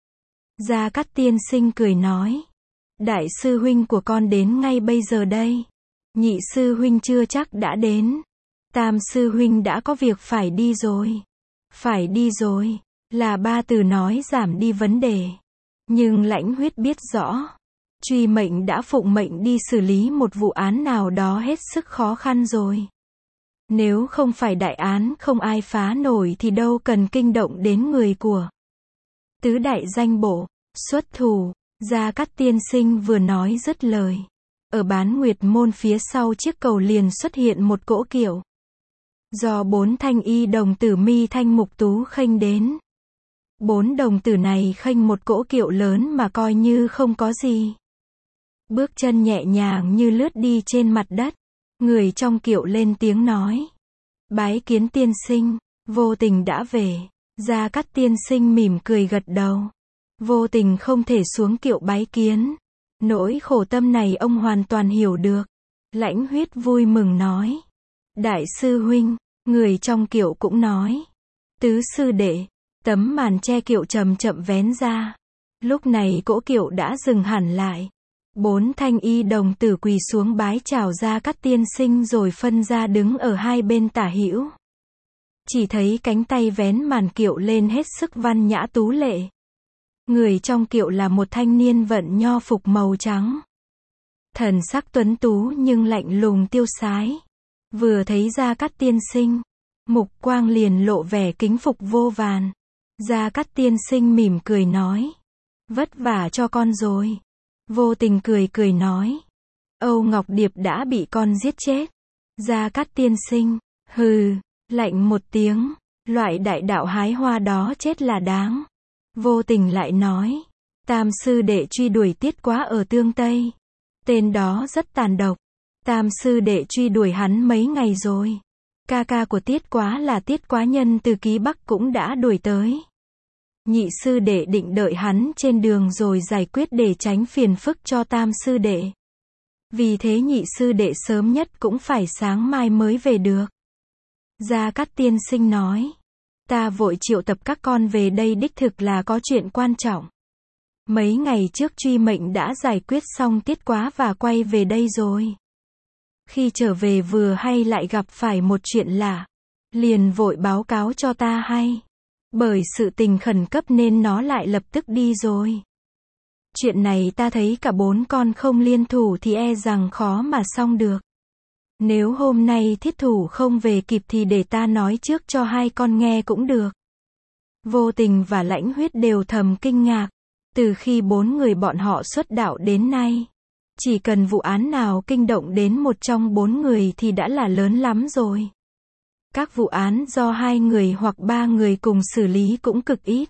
Gia Cát tiên sinh cười nói. Đại sư huynh của con đến ngay bây giờ đây. Nhị sư huynh chưa chắc đã đến. Tam sư huynh đã có việc phải đi rồi. Phải đi rồi, là ba từ nói giảm đi vấn đề. Nhưng Lãnh Huyết biết rõ. Truy mệnh đã phụng mệnh đi xử lý một vụ án nào đó hết sức khó khăn rồi. Nếu không phải đại án không ai phá nổi thì đâu cần kinh động đến người của tứ đại danh bộ, xuất thủ. Gia Cát tiên sinh vừa nói dứt lời. Ở Bán Nguyệt môn phía sau chiếc cầu liền xuất hiện một cỗ kiệu. Do bốn thanh y đồng tử Mi Thanh Mục Tú khênh đến. Bốn đồng tử này khênh một cỗ kiệu lớn mà coi như không có gì. Bước chân nhẹ nhàng như lướt đi trên mặt đất. Người trong kiệu lên tiếng nói. Bái kiến tiên sinh, Vô Tình đã về. Gia Cát tiên sinh mỉm cười gật đầu. Vô Tình không thể xuống kiệu bái kiến. Nỗi khổ tâm này ông hoàn toàn hiểu được. Lãnh Huyết vui mừng nói. Đại sư huynh, người trong kiệu cũng nói. Tứ sư đệ, tấm màn che kiệu chậm chậm vén ra. Lúc này cỗ kiệu đã dừng hẳn lại. Bốn thanh y đồng tử quỳ xuống bái chào Gia Cát tiên sinh rồi phân ra đứng ở hai bên tả hữu. Chỉ thấy cánh tay vén màn kiệu lên hết sức văn nhã tú lệ. Người trong kiệu là một thanh niên vận nho phục màu trắng. Thần sắc tuấn tú nhưng lạnh lùng tiêu sái. Vừa thấy Gia Cát tiên sinh, mục quang liền lộ vẻ kính phục vô vàn. Gia Cát tiên sinh mỉm cười nói. Vất vả cho con rồi. Vô Tình cười cười nói. Âu Ngọc Điệp đã bị con giết chết. Gia Cát tiên sinh, hừ, lạnh một tiếng. Loại đại đạo hái hoa đó chết là đáng. Vô Tình lại nói. Tam sư đệ truy đuổi Tiết Quá ở Tương Tây. Tên đó rất tàn độc. Tam sư đệ truy đuổi hắn mấy ngày rồi. Ca ca của Tiết Quá là Tiết Quá Nhân từ Ký Bắc cũng đã đuổi tới. Nhị sư đệ định đợi hắn trên đường rồi giải quyết để tránh phiền phức cho tam sư đệ. Vì thế nhị sư đệ sớm nhất cũng phải sáng mai mới về được. Gia Cát tiên sinh nói. Ta vội triệu tập các con về đây đích thực là có chuyện quan trọng. Mấy ngày trước truy mệnh đã giải quyết xong Tiết Quá và quay về đây rồi. Khi trở về vừa hay lại gặp phải một chuyện lạ. Liền vội báo cáo cho ta hay. Bởi sự tình khẩn cấp nên nó lại lập tức đi rồi. Chuyện này ta thấy cả bốn con không liên thủ thì e rằng khó mà xong được. Nếu hôm nay thiết thủ không về kịp thì để ta nói trước cho hai con nghe cũng được. Vô Tình và Lãnh Huyết đều thầm kinh ngạc. Từ khi bốn người bọn họ xuất đạo đến nay, chỉ cần vụ án nào kinh động đến một trong bốn người thì đã là lớn lắm rồi. Các vụ án do hai người hoặc ba người cùng xử lý cũng cực ít.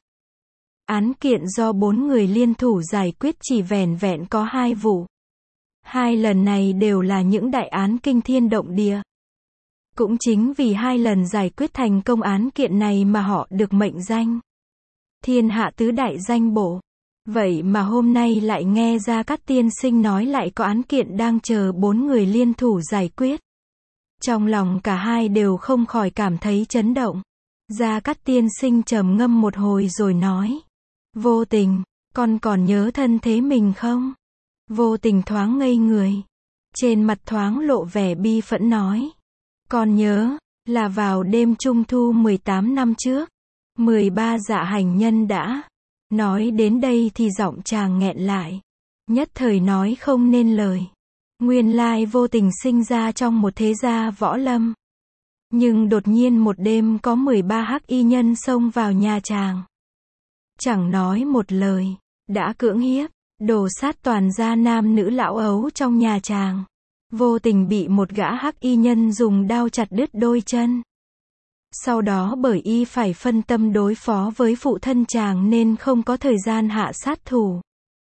Án kiện do bốn người liên thủ giải quyết chỉ vẻn vẹn có hai vụ. Hai lần này đều là những đại án kinh thiên động địa. Cũng chính vì hai lần giải quyết thành công án kiện này mà họ được mệnh danh thiên hạ tứ đại danh bộ. Vậy mà hôm nay lại nghe Gia Cát tiên sinh nói lại có án kiện đang chờ bốn người liên thủ giải quyết. Trong lòng cả hai đều không khỏi cảm thấy chấn động. Gia Cát tiên sinh trầm ngâm một hồi rồi nói. Vô Tình, con còn nhớ thân thế mình không? Vô Tình thoáng ngây người. Trên mặt thoáng lộ vẻ bi phẫn nói. Con nhớ, là vào đêm Trung Thu mười tám năm trước. mười ba dạ hành nhân đã. Nói đến đây thì giọng chàng nghẹn lại. Nhất thời nói không nên lời. Nguyên lai Vô Tình sinh ra trong một thế gia võ lâm. Nhưng đột nhiên một đêm có mười ba hắc y nhân xông vào nhà chàng. Chẳng nói một lời, đã cưỡng hiếp, đổ sát toàn gia nam nữ lão ấu trong nhà chàng. Vô Tình bị một gã hắc y nhân dùng đao chặt đứt đôi chân. Sau đó bởi y phải phân tâm đối phó với phụ thân chàng nên không có thời gian hạ sát thủ.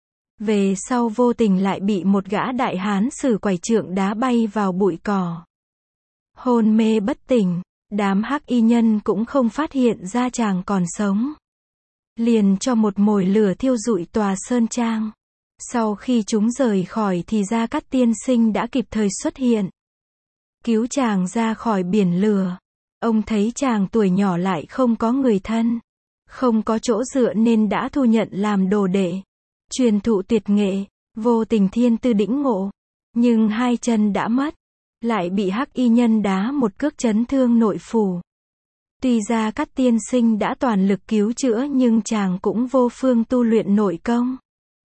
Về sau Vô Tình lại bị một gã đại hán sử quải trượng đá bay vào bụi cỏ. Hôn mê bất tỉnh, Đám hắc y nhân cũng không phát hiện ra chàng còn sống. Liền cho một mồi lửa thiêu rụi tòa sơn trang. Sau khi chúng rời khỏi thì Gia Cát tiên sinh đã kịp thời xuất hiện. Cứu chàng ra khỏi biển lửa. Ông thấy chàng tuổi nhỏ lại không có người thân. Không có chỗ dựa nên đã thu nhận làm đồ đệ. Truyền thụ tuyệt nghệ, vô tình thiên tư đĩnh ngộ. Nhưng hai chân đã mất. Lại bị hắc y nhân đá một cước chấn thương nội phủ. Tuy Gia Cát tiên sinh đã toàn lực cứu chữa nhưng chàng cũng vô phương tu luyện nội công.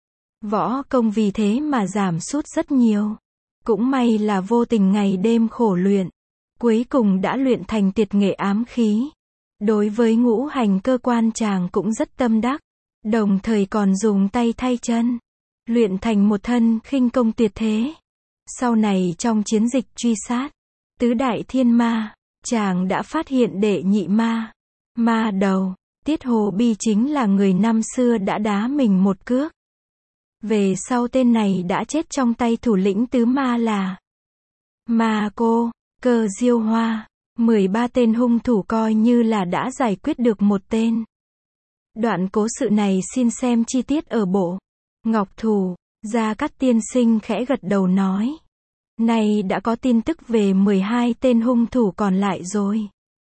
Võ công vì thế mà giảm sút rất nhiều. Cũng may là vô tình ngày đêm khổ luyện. Cuối cùng đã luyện thành tuyệt nghệ ám khí. Đối với ngũ hành cơ quan chàng cũng rất tâm đắc. Đồng thời còn dùng tay thay chân. Luyện thành một thân khinh công tuyệt thế. Sau này trong chiến dịch truy sát tứ đại thiên ma, chàng đã phát hiện đệ nhị ma. Ma đầu, Tiết Hồ Bi chính là người năm xưa đã đá mình một cước. Về sau tên này đã chết trong tay thủ lĩnh tứ ma là Ma Cô, Cơ Diêu Hoa. mười ba tên hung thủ coi như là đã giải quyết được một tên. Đoạn cố sự này xin xem chi tiết ở bộ Ngọc Thủ. Gia Cát tiên sinh khẽ gật đầu nói. Này đã có tin tức về mười hai tên hung thủ còn lại rồi.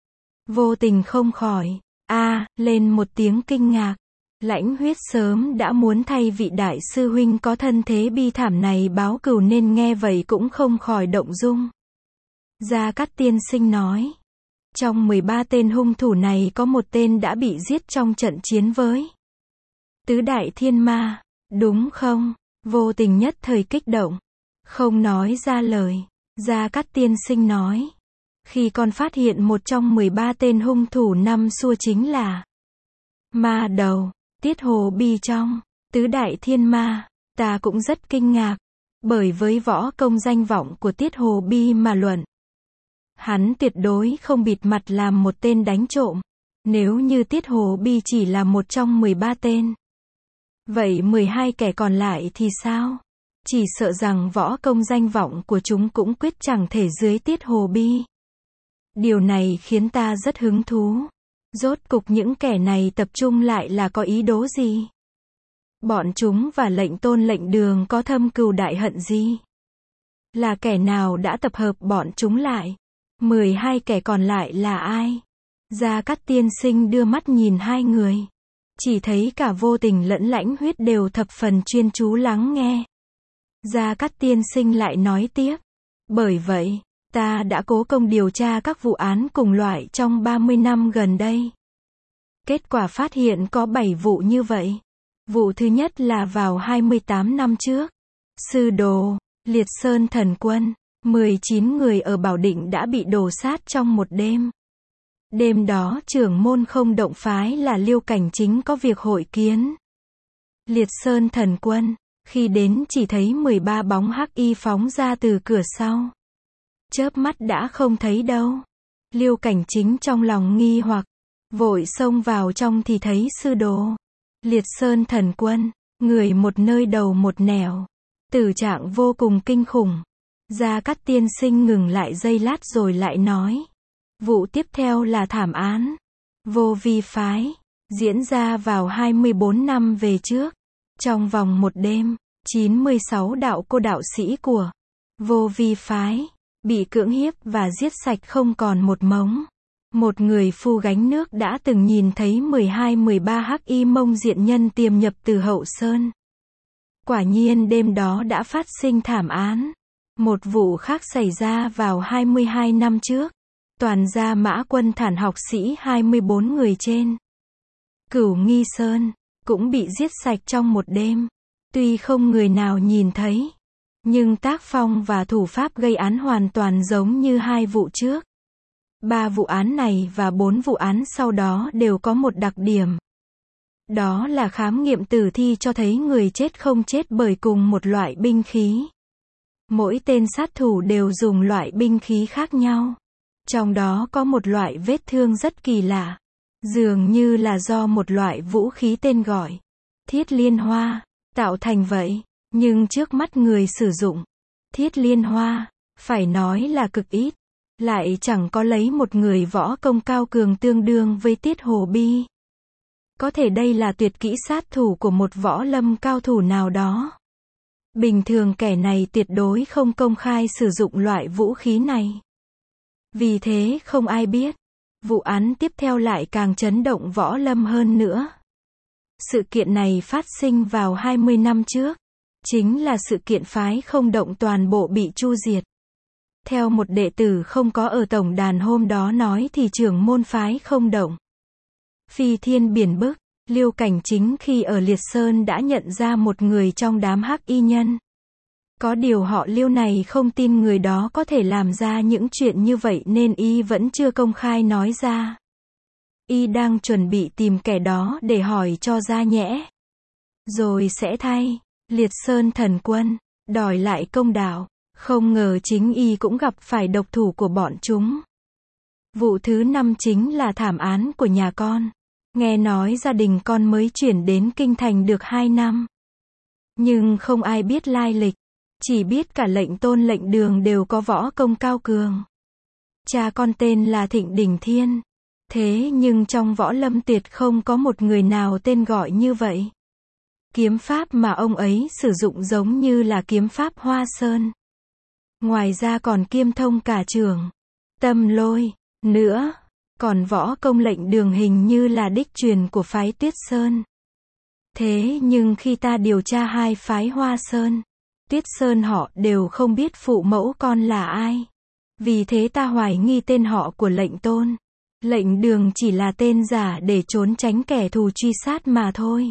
Vô tình không khỏi a à, lên một tiếng kinh ngạc. Lãnh Huyết sớm đã muốn thay vị đại sư huynh có thân thế bi thảm này báo cừu nên nghe vậy cũng không khỏi động dung. Gia Cát tiên sinh nói. Trong mười ba tên hung thủ này có một tên đã bị giết trong trận chiến với tứ đại thiên ma, đúng không? Vô tình nhất thời kích động. Không nói ra lời. Gia Cát tiên sinh nói. Khi con phát hiện một trong mười ba tên hung thủ năm xưa chính là Ma Đầu, Tiết Hồ Bi trong tứ đại thiên ma, ta cũng rất kinh ngạc. Bởi với võ công danh vọng của Tiết Hồ Bi mà luận. Hắn tuyệt đối không bịt mặt làm một tên đánh trộm. Nếu như Tiết Hồ Bi chỉ là một trong mười ba tên. Vậy mười hai kẻ còn lại thì sao? Chỉ sợ rằng võ công danh vọng của chúng cũng quyết chẳng thể dưới Tiết Hồ Bi. Điều này khiến ta rất hứng thú. Rốt cục những kẻ này tập trung lại là có ý đồ gì? Bọn chúng và lệnh tôn lệnh đường có thâm cừu đại hận gì? Là kẻ nào đã tập hợp bọn chúng lại? mười hai kẻ còn lại là ai? Gia Cát tiên sinh đưa mắt nhìn hai người. Chỉ thấy cả Vô Tình lẫn Lãnh Huyết đều thập phần chuyên chú lắng nghe. Gia Cát tiên sinh lại nói tiếp. Bởi vậy, ta đã cố công điều tra các vụ án cùng loại trong ba mươi năm gần đây. Kết quả phát hiện có bảy vụ như vậy. Vụ thứ nhất là vào hai mươi tám năm trước. Sư đồ, Liệt Sơn Thần Quân, mười chín người ở Bảo Định đã bị đổ sát trong một đêm. Đêm đó trưởng môn Không Động phái là Liêu Cảnh Chính có việc hội kiến Liệt Sơn Thần Quân. Khi đến chỉ thấy mười ba bóng hắc y phóng ra từ cửa sau. Chớp mắt đã không thấy đâu. Liêu Cảnh Chính trong lòng nghi hoặc, vội xông vào trong thì thấy sư đồ Liệt Sơn Thần Quân, người một nơi đầu một nẻo, tử trạng vô cùng kinh khủng. Gia Cát tiên sinh ngừng lại giây lát rồi lại nói. Vụ tiếp theo là thảm án Vô Vi phái, diễn ra vào hai mươi bốn năm về trước. Trong vòng một đêm, chín mươi sáu đạo cô đạo sĩ của Vô Vi phái bị cưỡng hiếp và giết sạch không còn một mống. Một người phu gánh nước đã từng nhìn thấy mười hai mười ba hắc y mông diện nhân tiềm nhập từ Hậu Sơn. Quả nhiên đêm đó đã phát sinh thảm án. Một vụ khác xảy ra vào hai mươi hai năm trước. Toàn gia Mã quân thản học sĩ hai mươi bốn người trên Cửu Nghi Sơn cũng bị giết sạch trong một đêm. Tuy không người nào nhìn thấy, nhưng tác phong và thủ pháp gây án hoàn toàn giống như hai vụ trước. Ba vụ án này và bốn vụ án sau đó đều có một đặc điểm. Đó là khám nghiệm tử thi cho thấy người chết không chết bởi cùng một loại binh khí. Mỗi tên sát thủ đều dùng loại binh khí khác nhau. Trong đó có một loại vết thương rất kỳ lạ. Dường như là do một loại vũ khí tên gọi Thiết Liên Hoa tạo thành vậy. Nhưng trước mắt người sử dụng Thiết Liên Hoa, phải nói là cực ít. lại chẳng có lấy một người võ công cao cường tương đương với Tiết Hồ Bi. Có thể đây là tuyệt kỹ sát thủ của một võ lâm cao thủ nào đó. Bình thường kẻ này tuyệt đối không công khai sử dụng loại vũ khí này. Vì thế không ai biết. Vụ án tiếp theo lại càng chấn động võ lâm hơn nữa. Sự kiện này phát sinh vào hai mươi năm trước. Chính là sự kiện phái Không Động toàn bộ bị chu diệt. Theo một đệ tử không có ở tổng đàn hôm đó nói thì trưởng môn phái Không Động, phi thiên biển bức, Liêu Cảnh Chính khi ở Liệt Sơn đã nhận ra một người trong đám hắc y nhân. Có điều họ Liêu này không tin người đó có thể làm ra những chuyện như vậy nên y vẫn chưa công khai nói ra. Y đang chuẩn bị tìm kẻ đó để hỏi cho ra nhẽ. Rồi sẽ thay Liệt Sơn thần quân, đòi lại công đạo. Không ngờ chính y cũng gặp phải độc thủ của bọn chúng. Vụ thứ năm chính là thảm án của nhà con. Nghe nói gia đình con mới chuyển đến Kinh Thành được hai năm. Nhưng không ai biết lai lịch. Chỉ biết cả lệnh Tôn lệnh Đường đều có võ công cao cường. Cha con tên là Thịnh Đỉnh Thiên. Thế nhưng trong võ lâm tuyệt không có một người nào tên gọi như vậy. Kiếm pháp mà ông ấy sử dụng giống như là kiếm pháp Hoa Sơn. Ngoài ra còn kiêm thông cả trường, tâm lôi, nữa. Còn võ công lệnh Đường hình như là đích truyền của phái Tuyết Sơn. Thế nhưng khi ta điều tra hai phái Hoa Sơn, Tuyết Sơn họ đều không biết phụ mẫu con là ai. Vì thế ta hoài nghi tên họ của lệnh Tôn. Lệnh Đường chỉ là tên giả để trốn tránh kẻ thù truy sát mà thôi.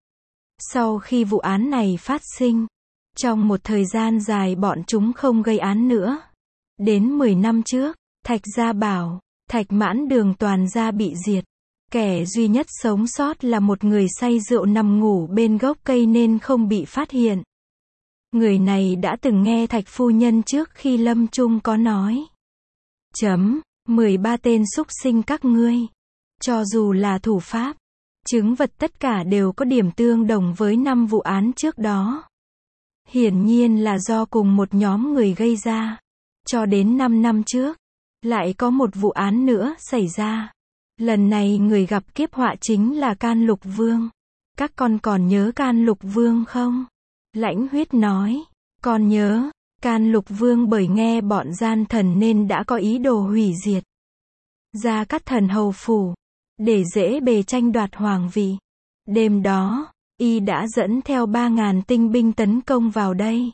Sau khi vụ án này phát sinh, trong một thời gian dài bọn chúng không gây án nữa. Đến mười năm trước, Thạch Gia Bảo, Thạch Mãn Đường toàn gia bị diệt. Kẻ duy nhất sống sót là một người say rượu nằm ngủ bên gốc cây nên không bị phát hiện. Người này đã từng nghe Thạch phu nhân trước khi lâm chung có nói. Chấm, mười ba tên súc sinh các ngươi. Cho dù là thủ pháp, chứng vật tất cả đều có điểm tương đồng với năm vụ án trước đó. Hiển nhiên là do cùng một nhóm người gây ra. Cho đến năm năm trước, lại có một vụ án nữa xảy ra. Lần này người gặp kiếp họa chính là Can Lục Vương. Các con còn nhớ Can Lục Vương không? Lãnh Huyết nói, con nhớ. Can Lục Vương bởi nghe bọn gian thần nên đã có ý đồ hủy diệt Gia Cát Thần hầu phủ, để dễ bề tranh đoạt hoàng vị. Đêm đó, y đã dẫn theo ba ngàn tinh binh tấn công vào đây.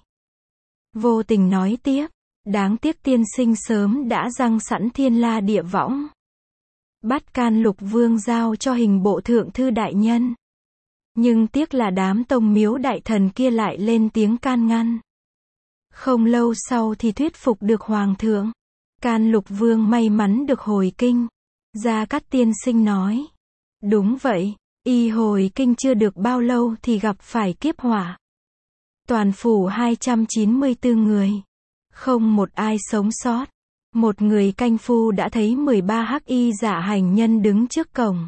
Vô Tình nói tiếp, đáng tiếc tiên sinh sớm đã răng sẵn thiên la địa võng. Bắt Can Lục Vương giao cho Hình bộ thượng thư đại nhân. Nhưng tiếc là đám tông miếu đại thần kia lại lên tiếng can ngăn. Không lâu sau thì thuyết phục được hoàng thượng. Can Lục Vương may mắn được hồi kinh. Gia Cát tiên sinh nói, đúng vậy, y hồi kinh chưa được bao lâu thì gặp phải kiếp hỏa. Toàn phủ hai trăm chín mươi tư người, không một ai sống sót. Một người canh phu đã thấy mười ba hắc y giả hành nhân đứng trước cổng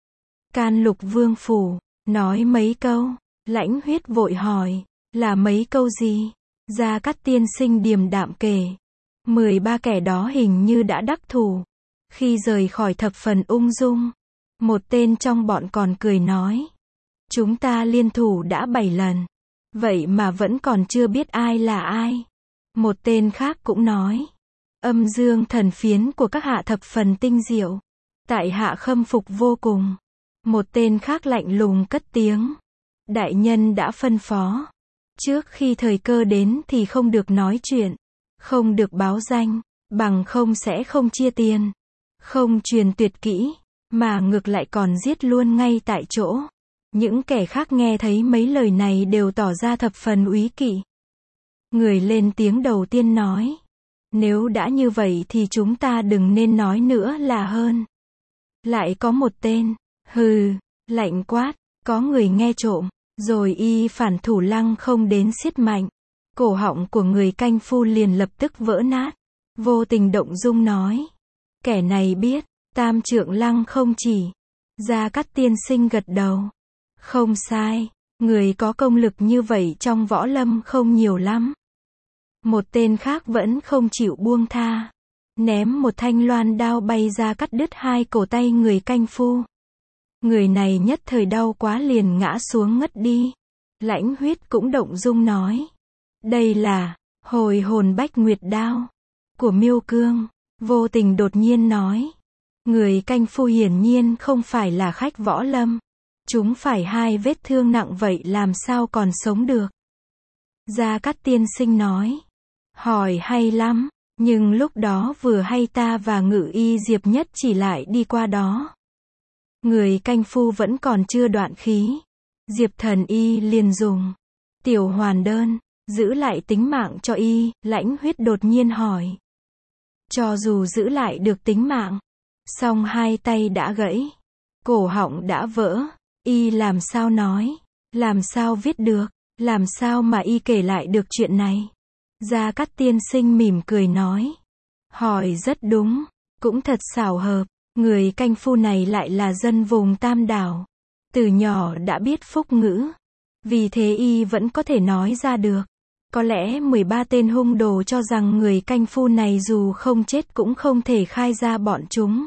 Can Lục Vương phủ, nói mấy câu. Lãnh Huyết vội hỏi, là mấy câu gì? Gia Cát tiên sinh điềm đạm kể, mười ba kẻ đó hình như đã đắc thủ. Khi rời khỏi thập phần ung dung, một tên trong bọn còn cười nói, chúng ta liên thủ đã bảy lần, vậy mà vẫn còn chưa biết ai là ai. Một tên khác cũng nói, âm dương thần phiến của các hạ thập phần tinh diệu, tại hạ khâm phục vô cùng. Một tên khác lạnh lùng cất tiếng, đại nhân đã phân phó, trước khi thời cơ đến thì không được nói chuyện, không được báo danh, bằng không sẽ không chia tiền, không truyền tuyệt kỹ, mà ngược lại còn giết luôn ngay tại chỗ. Những kẻ khác nghe thấy mấy lời này đều tỏ ra thập phần úy kỵ. Người lên tiếng đầu tiên nói, nếu đã như vậy thì chúng ta đừng nên nói nữa là hơn. Lại có một tên, hừ, lạnh quát, có người nghe trộm, rồi y phản thủ lăng không đến siết mạnh. Cổ họng của người canh phu liền lập tức vỡ nát. Vô Tình động dung nói, kẻ này biết, tam trượng lăng không chỉ. Gia Cát tiên sinh gật đầu, không sai, người có công lực như vậy trong võ lâm không nhiều lắm. Một tên khác vẫn không chịu buông tha. ném một thanh loan đao bay ra cắt đứt hai cổ tay người canh phu. Người này nhất thời đau quá liền ngã xuống ngất đi. Lãnh Huyết cũng động dung nói. Đây là hồi hồn bách nguyệt đao của Miêu Cương. Vô Tình đột nhiên nói. Người canh phu hiển nhiên không phải là khách võ lâm. Chúng phải hai vết thương nặng vậy làm sao còn sống được. Gia Cát tiên sinh nói. Hỏi hay lắm, nhưng lúc đó vừa hay ta và Ngự Y Diệp Nhất chỉ lại đi qua đó. Người canh phu vẫn còn chưa đoạn khí. Diệp thần y liền dùng tiểu hoàn đơn, giữ lại tính mạng cho y. Lãnh Huyết đột nhiên hỏi. Cho dù giữ lại được tính mạng, song hai tay đã gãy, cổ họng đã vỡ, y làm sao nói, làm sao viết được, làm sao mà y kể lại được chuyện này. Gia Cát tiên sinh mỉm cười nói. Hỏi rất đúng, cũng thật xảo hợp, người canh phu này lại là dân vùng Tam Đảo. Từ nhỏ đã biết phúc ngữ, vì thế y vẫn có thể nói ra được. Có lẽ mười ba tên hung đồ cho rằng người canh phu này dù không chết cũng không thể khai ra bọn chúng,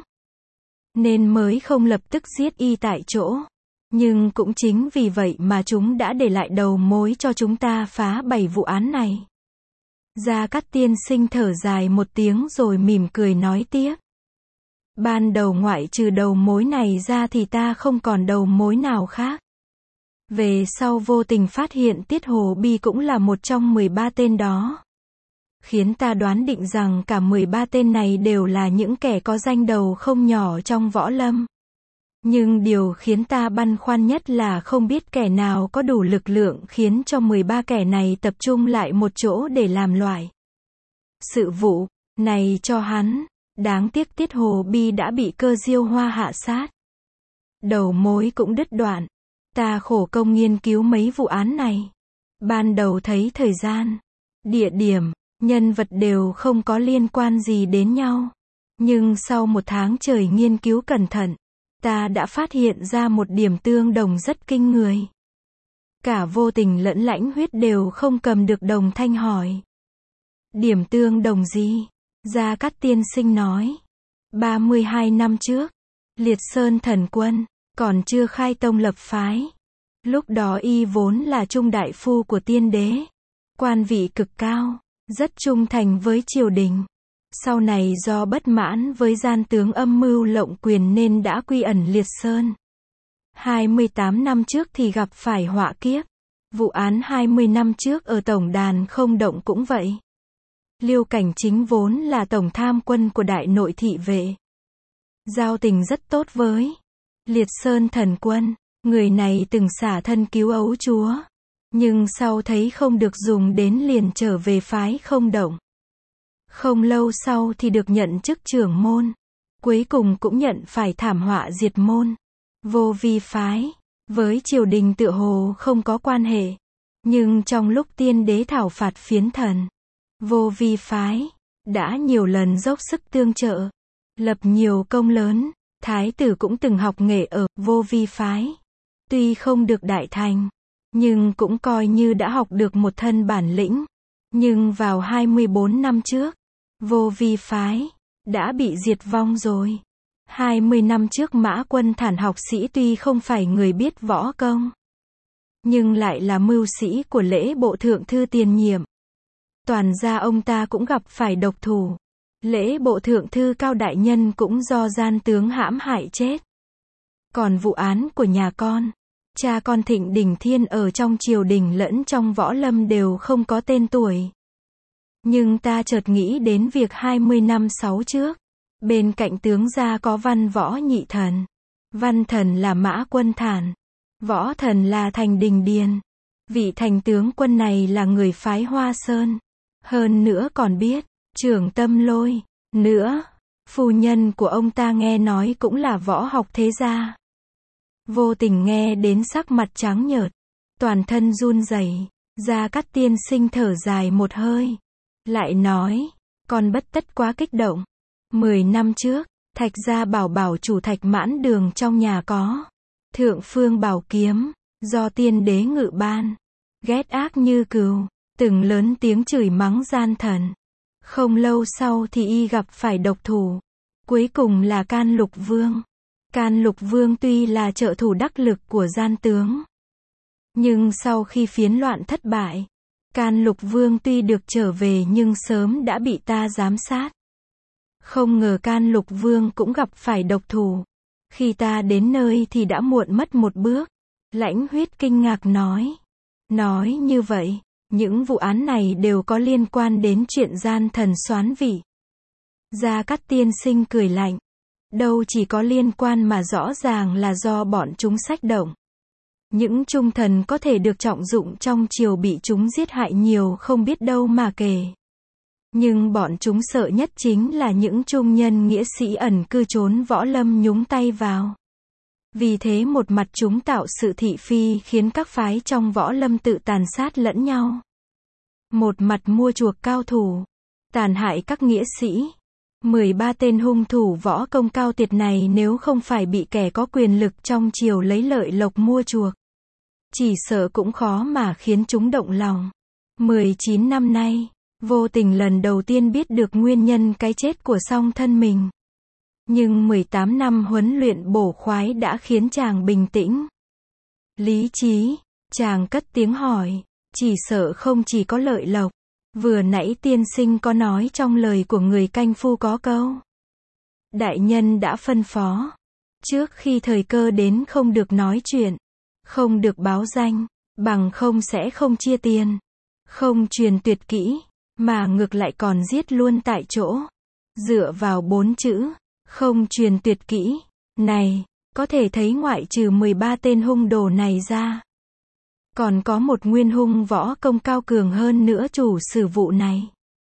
nên mới không lập tức giết y tại chỗ. Nhưng cũng chính vì vậy mà chúng đã để lại đầu mối cho chúng ta phá bảy vụ án này. Gia Cát tiên sinh thở dài một tiếng rồi mỉm cười nói tiếp. Ban đầu ngoại trừ đầu mối này ra thì ta không còn đầu mối nào khác. Về sau vô tình phát hiện Tiết Hồ Bi cũng là một trong mười ba tên đó. Khiến ta đoán định rằng cả mười ba tên này đều là những kẻ có danh đầu không nhỏ trong võ lâm. Nhưng điều khiến ta băn khoăn nhất là không biết kẻ nào có đủ lực lượng khiến cho mười ba kẻ này tập trung lại một chỗ để làm loại sự vụ này cho hắn. Đáng tiếc Tiết Hồ Bi đã bị Cơ Diêu Hoa hạ sát. Đầu mối cũng đứt đoạn. Ta khổ công nghiên cứu mấy vụ án này. Ban đầu thấy thời gian, địa điểm, nhân vật đều không có liên quan gì đến nhau. Nhưng sau một tháng trời nghiên cứu cẩn thận, ta đã phát hiện ra một điểm tương đồng rất kinh người. Cả Vô Tình lẫn Lãnh Huyết đều không cầm được đồng thanh hỏi. Điểm tương đồng gì? Gia Cát tiên sinh nói. ba mươi hai năm trước, Liệt Sơn Thần Quân còn chưa khai tông lập phái. Lúc đó y vốn là trung đại phu của tiên đế, quan vị cực cao, rất trung thành với triều đình. Sau này do bất mãn với gian tướng âm mưu lộng quyền nên đã quy ẩn Liệt Sơn. hai mươi tám năm trước thì gặp phải họa kiếp. Vụ án hai mươi năm trước ở tổng đàn không động cũng vậy. Liêu Cảnh Chính vốn là tổng tham quân của đại nội thị vệ. Giao tình rất tốt với Liệt Sơn Thần Quân. Người này từng xả thân cứu ấu chúa. Nhưng sau thấy không được dùng đến liền trở về phái không động. Không lâu sau thì được nhận chức trưởng môn. Cuối cùng cũng nhận phải thảm họa diệt môn. Vô vi phái. Với triều đình tựa hồ không có quan hệ. Nhưng trong lúc tiên đế thảo phạt phiến thần, vô vi phái đã nhiều lần dốc sức tương trợ, lập nhiều công lớn. Thái tử cũng từng học nghề ở vô vi phái. Tuy không được đại thành, nhưng cũng coi như đã học được một thân bản lĩnh. Nhưng vào hai mươi bốn năm trước, vô vi phái đã bị diệt vong rồi. hai mươi năm trước Mã Quân Thản học sĩ tuy không phải người biết võ công, nhưng lại là mưu sĩ của lễ bộ thượng thư tiền nhiệm. Toàn gia ông ta cũng gặp phải độc thủ. Lễ bộ thượng thư Cao đại nhân cũng do gian tướng hãm hại chết. Còn vụ án của nhà con, cha con Thịnh Đình Thiên ở trong triều đình lẫn trong võ lâm đều không có tên tuổi. Nhưng ta chợt nghĩ đến việc hai mươi năm sáu trước, bên cạnh tướng gia có văn võ nhị thần. Văn thần là Mã Quân Thản, võ thần là Thành Đình Điền. Vị thành tướng quân này là người phái Hoa Sơn. Hơn nữa còn biết Trưởng Tâm Lôi nữa. Phu nhân của ông ta nghe nói cũng là võ học thế gia. Vô Tình nghe đến sắc mặt trắng nhợt, toàn thân run rẩy. Gia Cát tiên sinh thở dài một hơi, lại nói, con bất tất quá kích động. Mười năm trước, Thạch gia bảo bảo chủ Thạch Mãn Đường trong nhà có Thượng Phương Bảo Kiếm, do tiên đế ngự ban, ghét ác như cừu, từng lớn tiếng chửi mắng gian thần. Không lâu sau thì y gặp phải độc thủ. Cuối cùng là Can Lục Vương. Can Lục Vương tuy là trợ thủ đắc lực của gian tướng, nhưng sau khi phiến loạn thất bại, Can Lục Vương tuy được trở về nhưng sớm đã bị ta giám sát. Không ngờ Can Lục Vương cũng gặp phải độc thủ. Khi ta đến nơi thì đã muộn mất một bước. Lãnh Huyết kinh ngạc nói. Nói như vậy, những vụ án này đều có liên quan đến chuyện gian thần soán vị. Gia Cát tiên sinh cười lạnh. Đâu chỉ có liên quan mà rõ ràng là do bọn chúng xách động. Những trung thần có thể được trọng dụng trong triều bị chúng giết hại nhiều không biết đâu mà kể. Nhưng bọn chúng sợ nhất chính là những trung nhân nghĩa sĩ ẩn cư trốn võ lâm nhúng tay vào. Vì thế một mặt chúng tạo sự thị phi khiến các phái trong võ lâm tự tàn sát lẫn nhau. Một mặt mua chuộc cao thủ, tàn hại các nghĩa sĩ. mười ba tên hung thủ võ công cao tuyệt này nếu không phải bị kẻ có quyền lực trong triều lấy lợi lộc mua chuộc, chỉ sợ cũng khó mà khiến chúng động lòng. mười chín năm nay, Vô Tình lần đầu tiên biết được nguyên nhân cái chết của song thân mình. Nhưng mười tám năm huấn luyện bổ khoái đã khiến chàng bình tĩnh. Lý trí, chàng cất tiếng hỏi, chỉ sợ không chỉ có lợi lộc. Vừa nãy tiên sinh có nói trong lời của người canh phu có câu. Đại nhân đã phân phó. Trước khi thời cơ đến không được nói chuyện. Không được báo danh. Bằng không sẽ không chia tiền. Không truyền tuyệt kỹ. Mà ngược lại còn giết luôn tại chỗ. Dựa vào bốn chữ. Không truyền tuyệt kỹ. Này, có thể thấy ngoại trừ mười ba tên hung đồ này ra. Còn có một nguyên hung võ công cao cường hơn nữa chủ sử vụ này.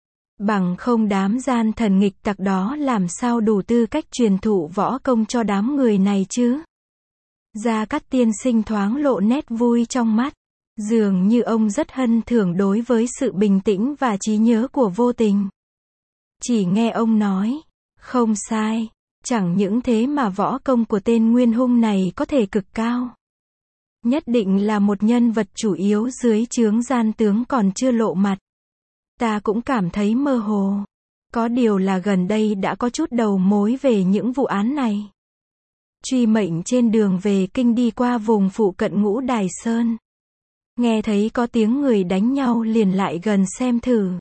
Bằng không đám gian thần nghịch tặc đó làm sao đủ tư cách truyền thụ võ công cho đám người này chứ? Gia Cát tiên sinh thoáng lộ nét vui trong mắt. Dường như ông rất hân thưởng đối với sự bình tĩnh và trí nhớ của Vô Tình. Chỉ nghe ông nói, không sai, chẳng những thế mà võ công của tên nguyên hung này có thể cực cao. Nhất định là một nhân vật chủ yếu dưới trướng gian tướng còn chưa lộ mặt. Ta cũng cảm thấy mơ hồ. Có điều là gần đây đã có chút đầu mối về những vụ án này. Truy Mệnh trên đường về kinh đi qua vùng phụ cận Ngũ Đài Sơn. Nghe thấy có tiếng người đánh nhau liền lại gần xem thử.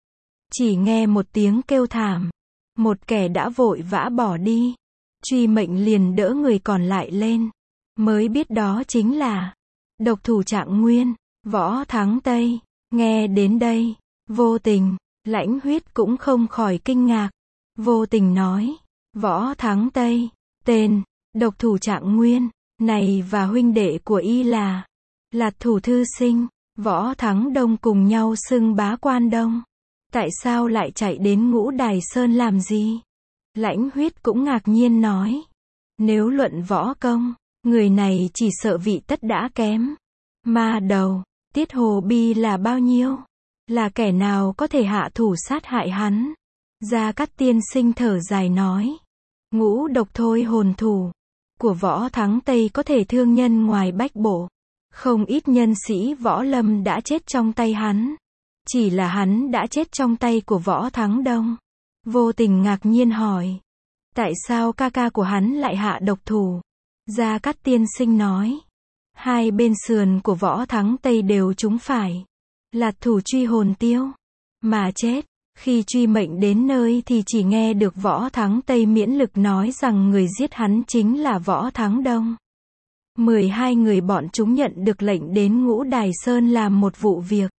Chỉ nghe một tiếng kêu thảm. Một kẻ đã vội vã bỏ đi. Truy Mệnh liền đỡ người còn lại lên. Mới biết đó chính là độc thủ Trạng Nguyên, Võ Thắng Tây. Nghe đến đây, Vô Tình, Lãnh Huyết cũng không khỏi kinh ngạc. Vô Tình nói, Võ Thắng Tây, tên, độc thủ Trạng Nguyên, này và huynh đệ của y là Lạt Thủ thư sinh, Võ Thắng Đông cùng nhau xưng bá quan Đông. Tại sao lại chạy đến Ngũ Đài Sơn làm gì? Lãnh Huyết cũng ngạc nhiên nói, nếu luận võ công, người này chỉ sợ vị tất đã kém. Ma đầu, Tiết Hồ Bi là bao nhiêu? Là kẻ nào có thể hạ thủ sát hại hắn? Gia Cát tiên sinh thở dài nói. Ngũ độc thôi hồn thủ của Võ Thắng Tây có thể thương nhân ngoài bách bộ. Không ít nhân sĩ võ lâm đã chết trong tay hắn. Chỉ là hắn đã chết trong tay của Võ Thắng Đông. Vô Tình ngạc nhiên hỏi. Tại sao ca ca của hắn lại hạ độc thủ? Gia Cát tiên sinh nói. Hai bên sườn của Võ Thắng Tây đều trúng phải. Lạt thủ truy hồn tiêu. Mà chết. Khi Truy Mệnh đến nơi thì chỉ nghe được Võ Thắng Tây miễn lực nói rằng người giết hắn chính là Võ Thắng Đông. mười hai người bọn chúng nhận được lệnh đến Ngũ Đài Sơn làm một vụ việc.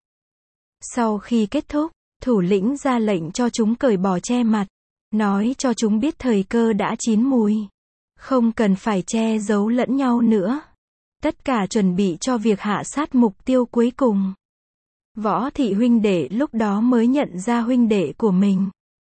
Sau khi kết thúc, thủ lĩnh ra lệnh cho chúng cởi bỏ che mặt. Nói cho chúng biết thời cơ đã chín mùi. Không cần phải che giấu lẫn nhau nữa. Tất cả chuẩn bị cho việc hạ sát mục tiêu cuối cùng. Võ thị huynh đệ lúc đó mới nhận ra huynh đệ của mình.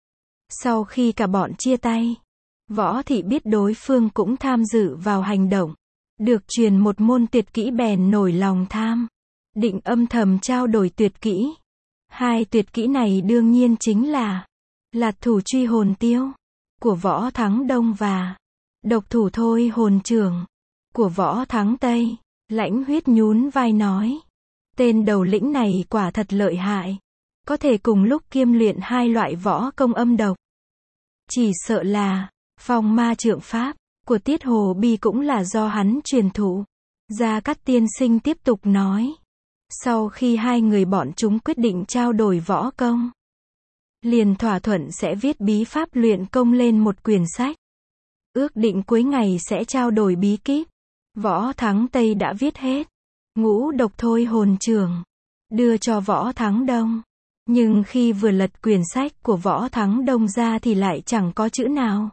Sau khi cả bọn chia tay, Võ thị biết đối phương cũng tham dự vào hành động. Được truyền một môn tuyệt kỹ bèn nổi lòng tham. Định âm thầm trao đổi tuyệt kỹ. Hai tuyệt kỹ này đương nhiên chính là Lạt thủ truy hồn tiêu của Võ Thắng Đông và độc thủ thôi hồn trưởng của Võ Thắng Tây. Lãnh Huyết nhún vai nói. Tên đầu lĩnh này quả thật lợi hại. có thể cùng lúc kiêm luyện hai loại võ công âm độc. Chỉ sợ là, phong ma trượng pháp, của Tiết Hồ Bi cũng là do hắn truyền thụ. Gia Cát tiên sinh tiếp tục nói. Sau khi hai người bọn chúng quyết định trao đổi võ công, liền thỏa thuận sẽ viết bí pháp luyện công lên một quyển sách. Ước định cuối ngày sẽ trao đổi bí kíp. Võ Thắng Tây đã viết hết. Ngũ độc thôi hồn trưởng. Đưa cho Võ Thắng Đông. Nhưng khi vừa lật quyển sách của Võ Thắng Đông ra thì lại chẳng có chữ nào.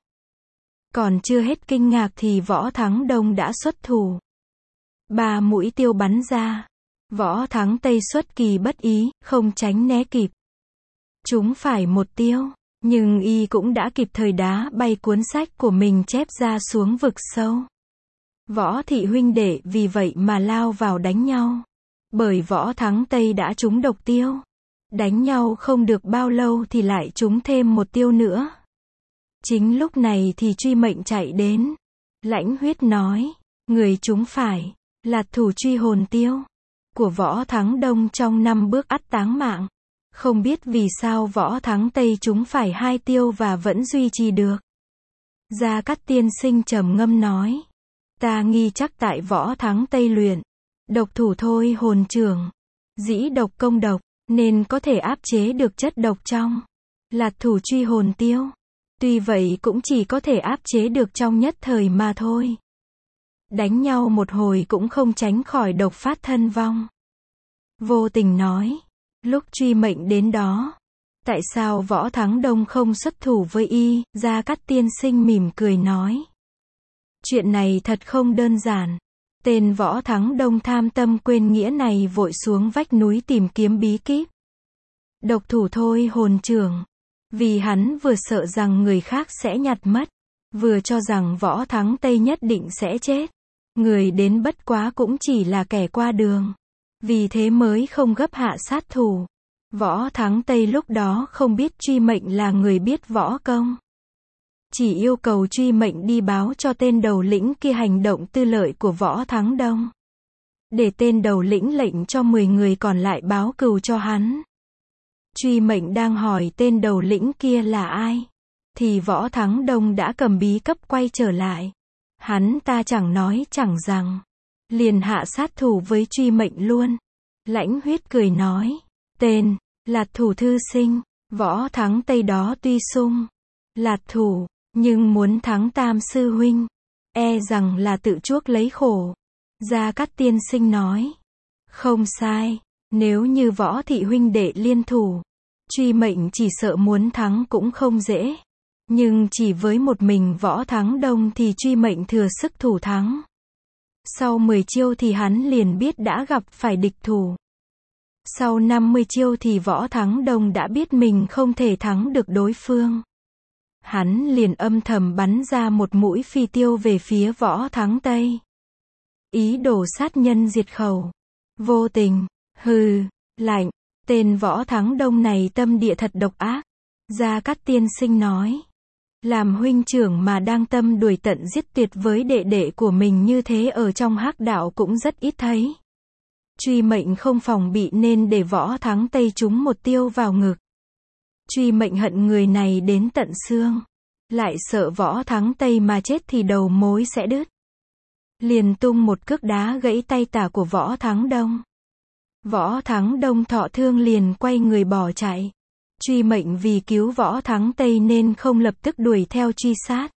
Còn chưa hết kinh ngạc thì Võ Thắng Đông đã xuất thủ. Ba mũi tiêu bắn ra. Võ Thắng Tây xuất kỳ bất ý, không tránh né kịp. Chúng phải một tiêu, nhưng y cũng đã kịp thời đá bay cuốn sách của mình chép ra xuống vực sâu. Võ thị huynh đệ vì vậy mà lao vào đánh nhau. Bởi Võ Thắng Tây đã trúng độc tiêu. Đánh nhau không được bao lâu thì lại trúng thêm một tiêu nữa. Chính lúc này thì Truy Mệnh chạy đến. Lãnh Huyết nói, người chúng phải là thủ truy hồn tiêu của Võ Thắng Đông trong năm bước ắt táng mạng. Không biết vì sao Võ Thắng Tây chúng phải hai tiêu và vẫn duy trì được. Gia Cát tiên sinh trầm ngâm nói, ta nghi chắc tại Võ Thắng Tây luyện độc thủ thôi hồn trưởng, dĩ độc công độc, nên có thể áp chế được chất độc trong là thủ truy hồn tiêu. Tuy vậy cũng chỉ có thể áp chế được trong nhất thời mà thôi. Đánh nhau một hồi cũng không tránh khỏi độc phát thân vong. Vô Tình nói, lúc Truy Mệnh đến đó, tại sao Võ Thắng Đông không xuất thủ với y? Gia Cát tiên sinh mỉm cười nói, chuyện này thật không đơn giản. Tên Võ Thắng Đông tham tâm quên nghĩa này vội xuống vách núi tìm kiếm bí kíp độc thủ thôi hồn trưởng. Vì hắn vừa sợ rằng người khác sẽ nhặt mất, vừa cho rằng Võ Thắng Tây nhất định sẽ chết. Người đến bất quá cũng chỉ là kẻ qua đường. Vì thế mới không gấp hạ sát thủ. Võ Thắng Tây lúc đó không biết Truy Mệnh là người biết võ công. Chỉ yêu cầu Truy Mệnh đi báo cho tên đầu lĩnh kia hành động tư lợi của Võ Thắng Đông. Để tên đầu lĩnh lệnh cho mười người còn lại báo cừu cho hắn. Truy Mệnh đang hỏi tên đầu lĩnh kia là ai, thì Võ Thắng Đông đã cầm bí cấp quay trở lại. Hắn ta chẳng nói chẳng rằng, liền hạ sát thủ với Truy Mệnh luôn. Lãnh Huyết cười nói, tên là thủ thư sinh. Võ Thắng Tây đó tuy sung lạt thủ, nhưng muốn thắng Tam sư huynh, e rằng là tự chuốc lấy khổ. Gia Cát tiên sinh nói, không sai, nếu như Võ thị huynh đệ liên thủ, Truy Mệnh chỉ sợ muốn thắng cũng không dễ. Nhưng chỉ với một mình Võ Thắng Đông thì Truy Mệnh thừa sức thủ thắng. Sau mười chiêu thì hắn liền biết đã gặp phải địch thủ. Sau năm mươi chiêu thì Võ Thắng Đông đã biết mình không thể thắng được đối phương. Hắn liền âm thầm bắn ra một mũi phi tiêu về phía Võ Thắng Tây. Ý đồ sát nhân diệt khẩu. Vô Tình, hừ, lạnh, tên Võ Thắng Đông này tâm địa thật độc ác. Gia Cát tiên sinh nói, làm huynh trưởng mà đang tâm đuổi tận giết tuyệt với đệ đệ của mình như thế ở trong hắc đạo cũng rất ít thấy. Truy Mệnh không phòng bị nên để Võ Thắng Tây trúng một tiêu vào ngực. Truy Mệnh hận người này đến tận xương, lại sợ Võ Thắng Tây mà chết thì đầu mối sẽ đứt. Liền tung một cước đá gãy tay tả của Võ Thắng Đông. Võ Thắng Đông thọ thương liền quay người bỏ chạy. Truy Mệnh vì cứu Võ Thắng Tây nên không lập tức đuổi theo truy sát.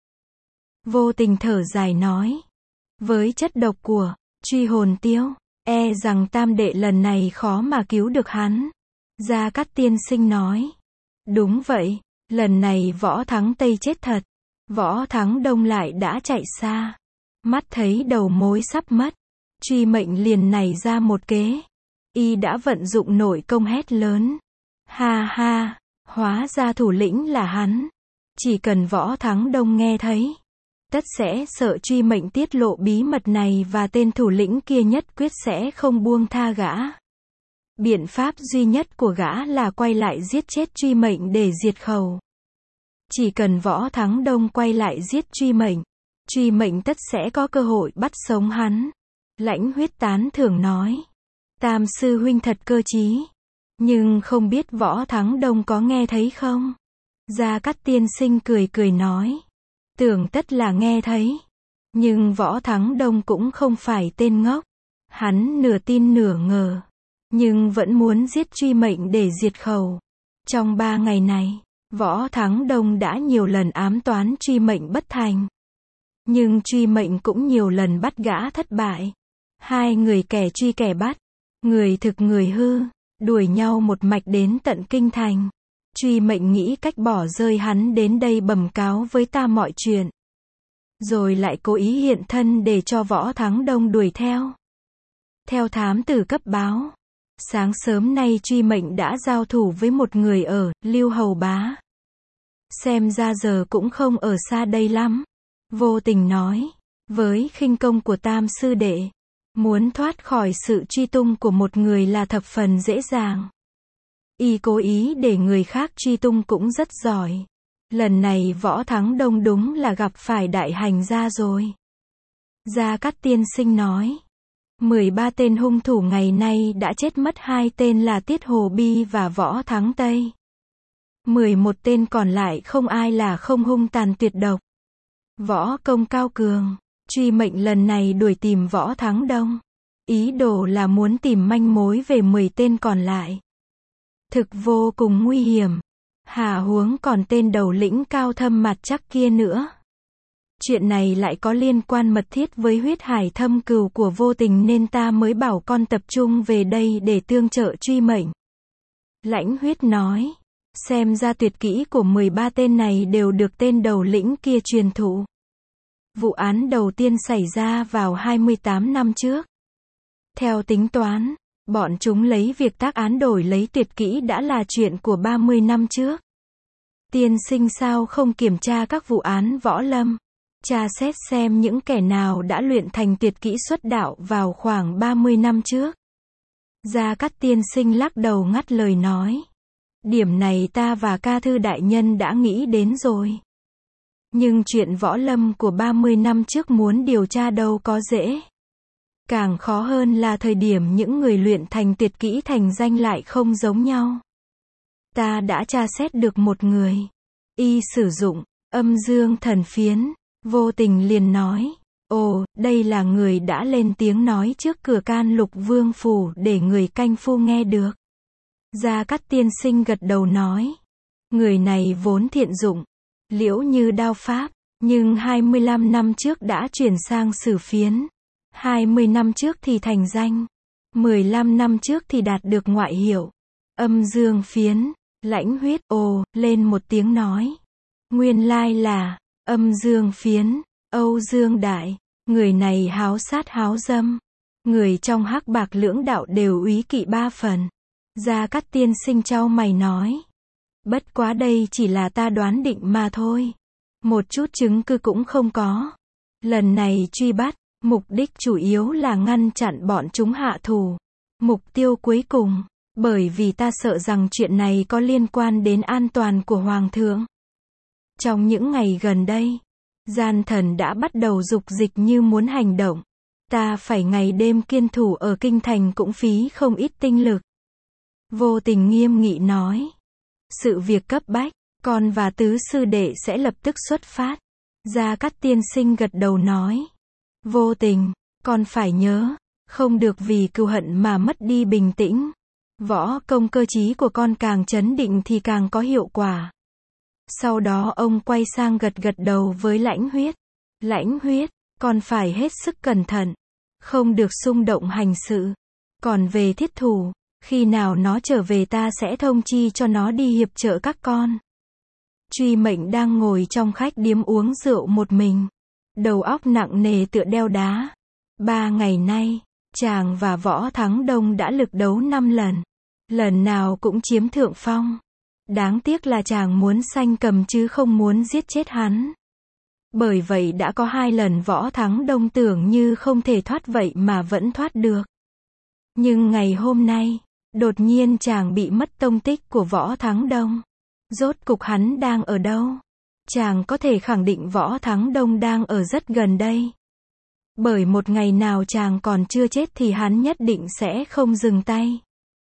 Vô Tình thở dài nói, với chất độc của truy hồn tiêu, e rằng tam đệ lần này khó mà cứu được hắn. Gia Cát tiên sinh nói, đúng vậy, lần này Võ Thắng Tây chết thật. Võ Thắng Đông lại đã chạy xa. Mắt thấy đầu mối sắp mất, Truy Mệnh liền nảy ra một kế. Y đã vận dụng nội công hét lớn, ha ha, hóa ra thủ lĩnh là hắn. Chỉ cần Võ Thắng Đông nghe thấy, tất sẽ sợ Truy Mệnh tiết lộ bí mật này và tên thủ lĩnh kia nhất quyết sẽ không buông tha gã. Biện pháp duy nhất của gã là quay lại giết chết Truy Mệnh để diệt khẩu. Chỉ cần Võ Thắng Đông quay lại giết Truy Mệnh, Truy Mệnh tất sẽ có cơ hội bắt sống hắn. Lãnh Huyết tán thưởng nói, Tam sư huynh thật cơ trí. Nhưng không biết Võ Thắng Đông có nghe thấy không? Gia Cát tiên sinh cười cười nói. Tưởng tất là nghe thấy. Nhưng Võ Thắng Đông cũng không phải tên ngốc. Hắn nửa tin nửa ngờ. Nhưng vẫn muốn giết Truy Mệnh để diệt khẩu. Trong ba ngày này, Võ Thắng Đông đã nhiều lần ám toán Truy Mệnh bất thành. Nhưng Truy Mệnh cũng nhiều lần bắt gã thất bại. Hai người kẻ truy kẻ bắt. Người thực người hư. Đuổi nhau một mạch đến tận kinh thành. Truy Mệnh nghĩ cách bỏ rơi hắn đến đây bẩm cáo với ta mọi chuyện. Rồi lại cố ý hiện thân để cho Võ Thắng Đông đuổi theo. Theo thám tử cấp báo, sáng sớm nay Truy Mệnh đã giao thủ với một người ở Lưu Hầu Bá. Xem ra giờ cũng không ở xa đây lắm. Vô Tình nói, với khinh công của Tam sư đệ, muốn thoát khỏi sự truy tung của một người là thập phần dễ dàng. Y cố ý để người khác truy tung cũng rất giỏi. Lần này Võ Thắng Đông đúng là gặp phải đại hành gia rồi. Gia Cát tiên sinh nói, mười ba tên hung thủ ngày nay đã chết mất, hai tên là Tiết Hồ Bi và Võ Thắng Tây. mười một tên còn lại không ai là không hung tàn tuyệt độc. Võ công cao cường. Truy Mệnh lần này đuổi tìm Võ Thắng Đông. Ý đồ là muốn tìm manh mối về mười tên còn lại. Thực vô cùng nguy hiểm. Hà huống còn tên đầu lĩnh cao thâm mặt chắc kia nữa. Chuyện này lại có liên quan mật thiết với huyết hải thâm cừu của Vô Tình nên ta mới bảo con tập trung về đây để tương trợ Truy Mệnh. Lãnh Huyết nói. Xem ra tuyệt kỹ của mười ba tên này đều được tên đầu lĩnh kia truyền thụ. Vụ án đầu tiên xảy ra vào hai mươi tám năm trước. Theo tính toán, bọn chúng lấy việc tác án đổi lấy tuyệt kỹ đã là chuyện của ba mươi năm trước. Tiên sinh sao không kiểm tra các vụ án võ lâm, tra xét xem những kẻ nào đã luyện thành tuyệt kỹ xuất đạo vào khoảng ba mươi năm trước. Gia Cát tiên sinh lắc đầu ngắt lời nói. Điểm này ta và Ca Thư đại nhân đã nghĩ đến rồi. Nhưng chuyện võ lâm của ba mươi năm trước muốn điều tra đâu có dễ. Càng khó hơn là thời điểm những người luyện thành tuyệt kỹ thành danh lại không giống nhau. Ta đã tra xét được một người. Y sử dụng âm dương thần phiến. Vô Tình liền nói. Ồ, đây là người đã lên tiếng nói trước cửa Can Lục Vương phủ để người canh phu nghe được. Gia Cát tiên sinh gật đầu nói. Người này vốn thiện dụng, liễu như đao pháp, nhưng hai mươi lăm năm trước đã chuyển sang sử phiến. hai mươi năm trước thì thành danh. mười lăm năm trước thì đạt được ngoại hiệu. Âm dương phiến. Lãnh Huyết ồ lên một tiếng nói. Nguyên lai là âm dương phiến. Âu Dương Đại. Người này háo sát háo dâm. Người trong hắc bạc lưỡng đạo đều úy kỵ ba phần. Gia Cát tiên sinh chau mày nói. Bất quá đây chỉ là ta đoán định mà thôi. Một chút chứng cứ cũng không có. Lần này truy bắt, mục đích chủ yếu là ngăn chặn bọn chúng hạ thủ. Mục tiêu cuối cùng, bởi vì ta sợ rằng chuyện này có liên quan đến an toàn của Hoàng thượng. Trong những ngày gần đây, gian thần đã bắt đầu dục dịch như muốn hành động. Ta phải ngày đêm kiên thủ ở kinh thành cũng phí không ít tinh lực. Vô Tình nghiêm nghị nói. Sự việc cấp bách, con và tứ sư đệ sẽ lập tức xuất phát. Gia Cát tiên sinh gật đầu nói. Vô Tình, con phải nhớ, không được vì cừu hận mà mất đi bình tĩnh. Võ công cơ trí của con càng trấn định thì càng có hiệu quả. Sau đó ông quay sang gật gật đầu với Lãnh Huyết. Lãnh Huyết, con phải hết sức cẩn thận, không được xung động hành sự. Còn về Thiết Thủ, khi nào nó trở về ta sẽ thông chi cho nó đi hiệp trợ các con. Truy Mệnh đang ngồi trong khách điếm uống rượu một mình. Đầu óc nặng nề tựa đeo đá. Ba ngày nay, chàng và Võ Thắng Đông đã lực đấu năm lần. Lần nào cũng chiếm thượng phong. Đáng tiếc là chàng muốn sanh cầm chứ không muốn giết chết hắn. Bởi vậy đã có hai lần Võ Thắng Đông tưởng như không thể thoát vậy mà vẫn thoát được. Nhưng ngày hôm nay, đột nhiên chàng bị mất tông tích của Võ Thắng Đông. Rốt cục hắn đang ở đâu? Chàng có thể khẳng định Võ Thắng Đông đang ở rất gần đây. Bởi một ngày nào chàng còn chưa chết thì hắn nhất định sẽ không dừng tay.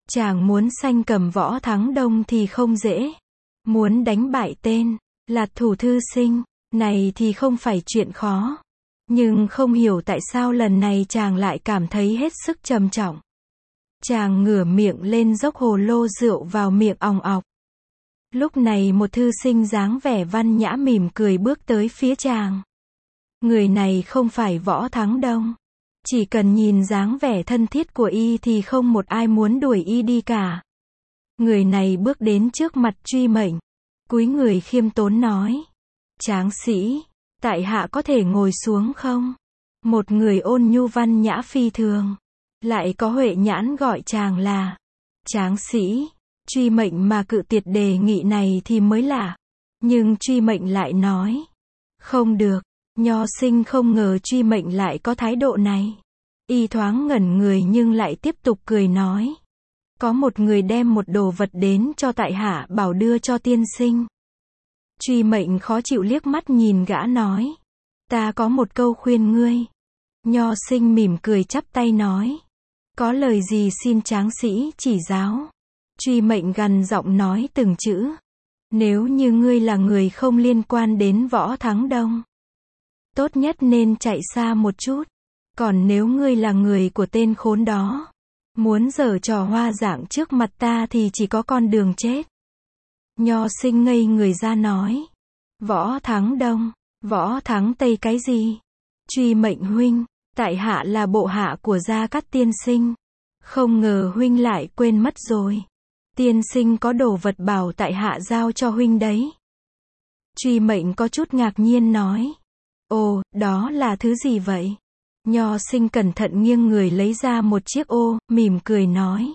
Chàng muốn sanh cầm Võ Thắng Đông thì không dễ. Muốn đánh bại tên Lạt Thủ thư sinh này thì không phải chuyện khó. Nhưng không hiểu tại sao lần này chàng lại cảm thấy hết sức trầm trọng. Chàng ngửa miệng lên dốc hồ lô rượu vào miệng òng ọc. Lúc này một thư sinh dáng vẻ văn nhã mỉm cười bước tới phía chàng. Người này không phải Võ Thắng Đông. Chỉ cần nhìn dáng vẻ thân thiết của y thì không một ai muốn đuổi y đi cả. Người này bước đến trước mặt Truy Mệnh, cúi người khiêm tốn nói: Tráng sĩ, tại hạ có thể ngồi xuống không? Một người ôn nhu văn nhã phi thường, lại có huệ nhãn gọi chàng là Tráng sĩ. Truy Mệnh mà cự tuyệt đề nghị này thì mới lạ. Nhưng Truy Mệnh lại nói: Không được. Nho sinh không ngờ Truy Mệnh lại có thái độ này. Y thoáng ngẩn người nhưng lại tiếp tục cười nói: Có một người đem một đồ vật đến cho tại hạ bảo đưa cho tiên sinh. Truy Mệnh khó chịu liếc mắt nhìn gã nói: Ta có một câu khuyên ngươi. Nho sinh mỉm cười chắp tay nói: Có lời gì xin tráng sĩ chỉ giáo. Truy Mệnh gằn giọng nói từng chữ: Nếu như ngươi là người không liên quan đến Võ Thắng Đông, tốt nhất nên chạy xa một chút. Còn nếu ngươi là người của tên khốn đó, muốn giở trò hoa dạng trước mặt ta thì chỉ có con đường chết. Nho sinh ngây người ra nói: Võ Thắng Đông, Võ Thắng Tây cái gì? Truy Mệnh huynh, tại hạ là bộ hạ của Gia Cát tiên sinh. Không ngờ huynh lại quên mất rồi. Tiên sinh có đồ vật bảo tại hạ giao cho huynh đấy. Truy Mệnh có chút ngạc nhiên nói: Ồ, đó là thứ gì vậy? Nho sinh cẩn thận nghiêng người lấy ra một chiếc ô, mỉm cười nói: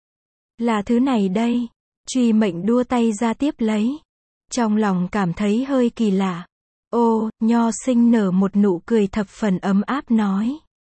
Là thứ này đây. Truy Mệnh đua tay ra tiếp lấy. Trong lòng cảm thấy hơi kỳ lạ. Ô, nho sinh nở một nụ cười thập phần ấm áp nói: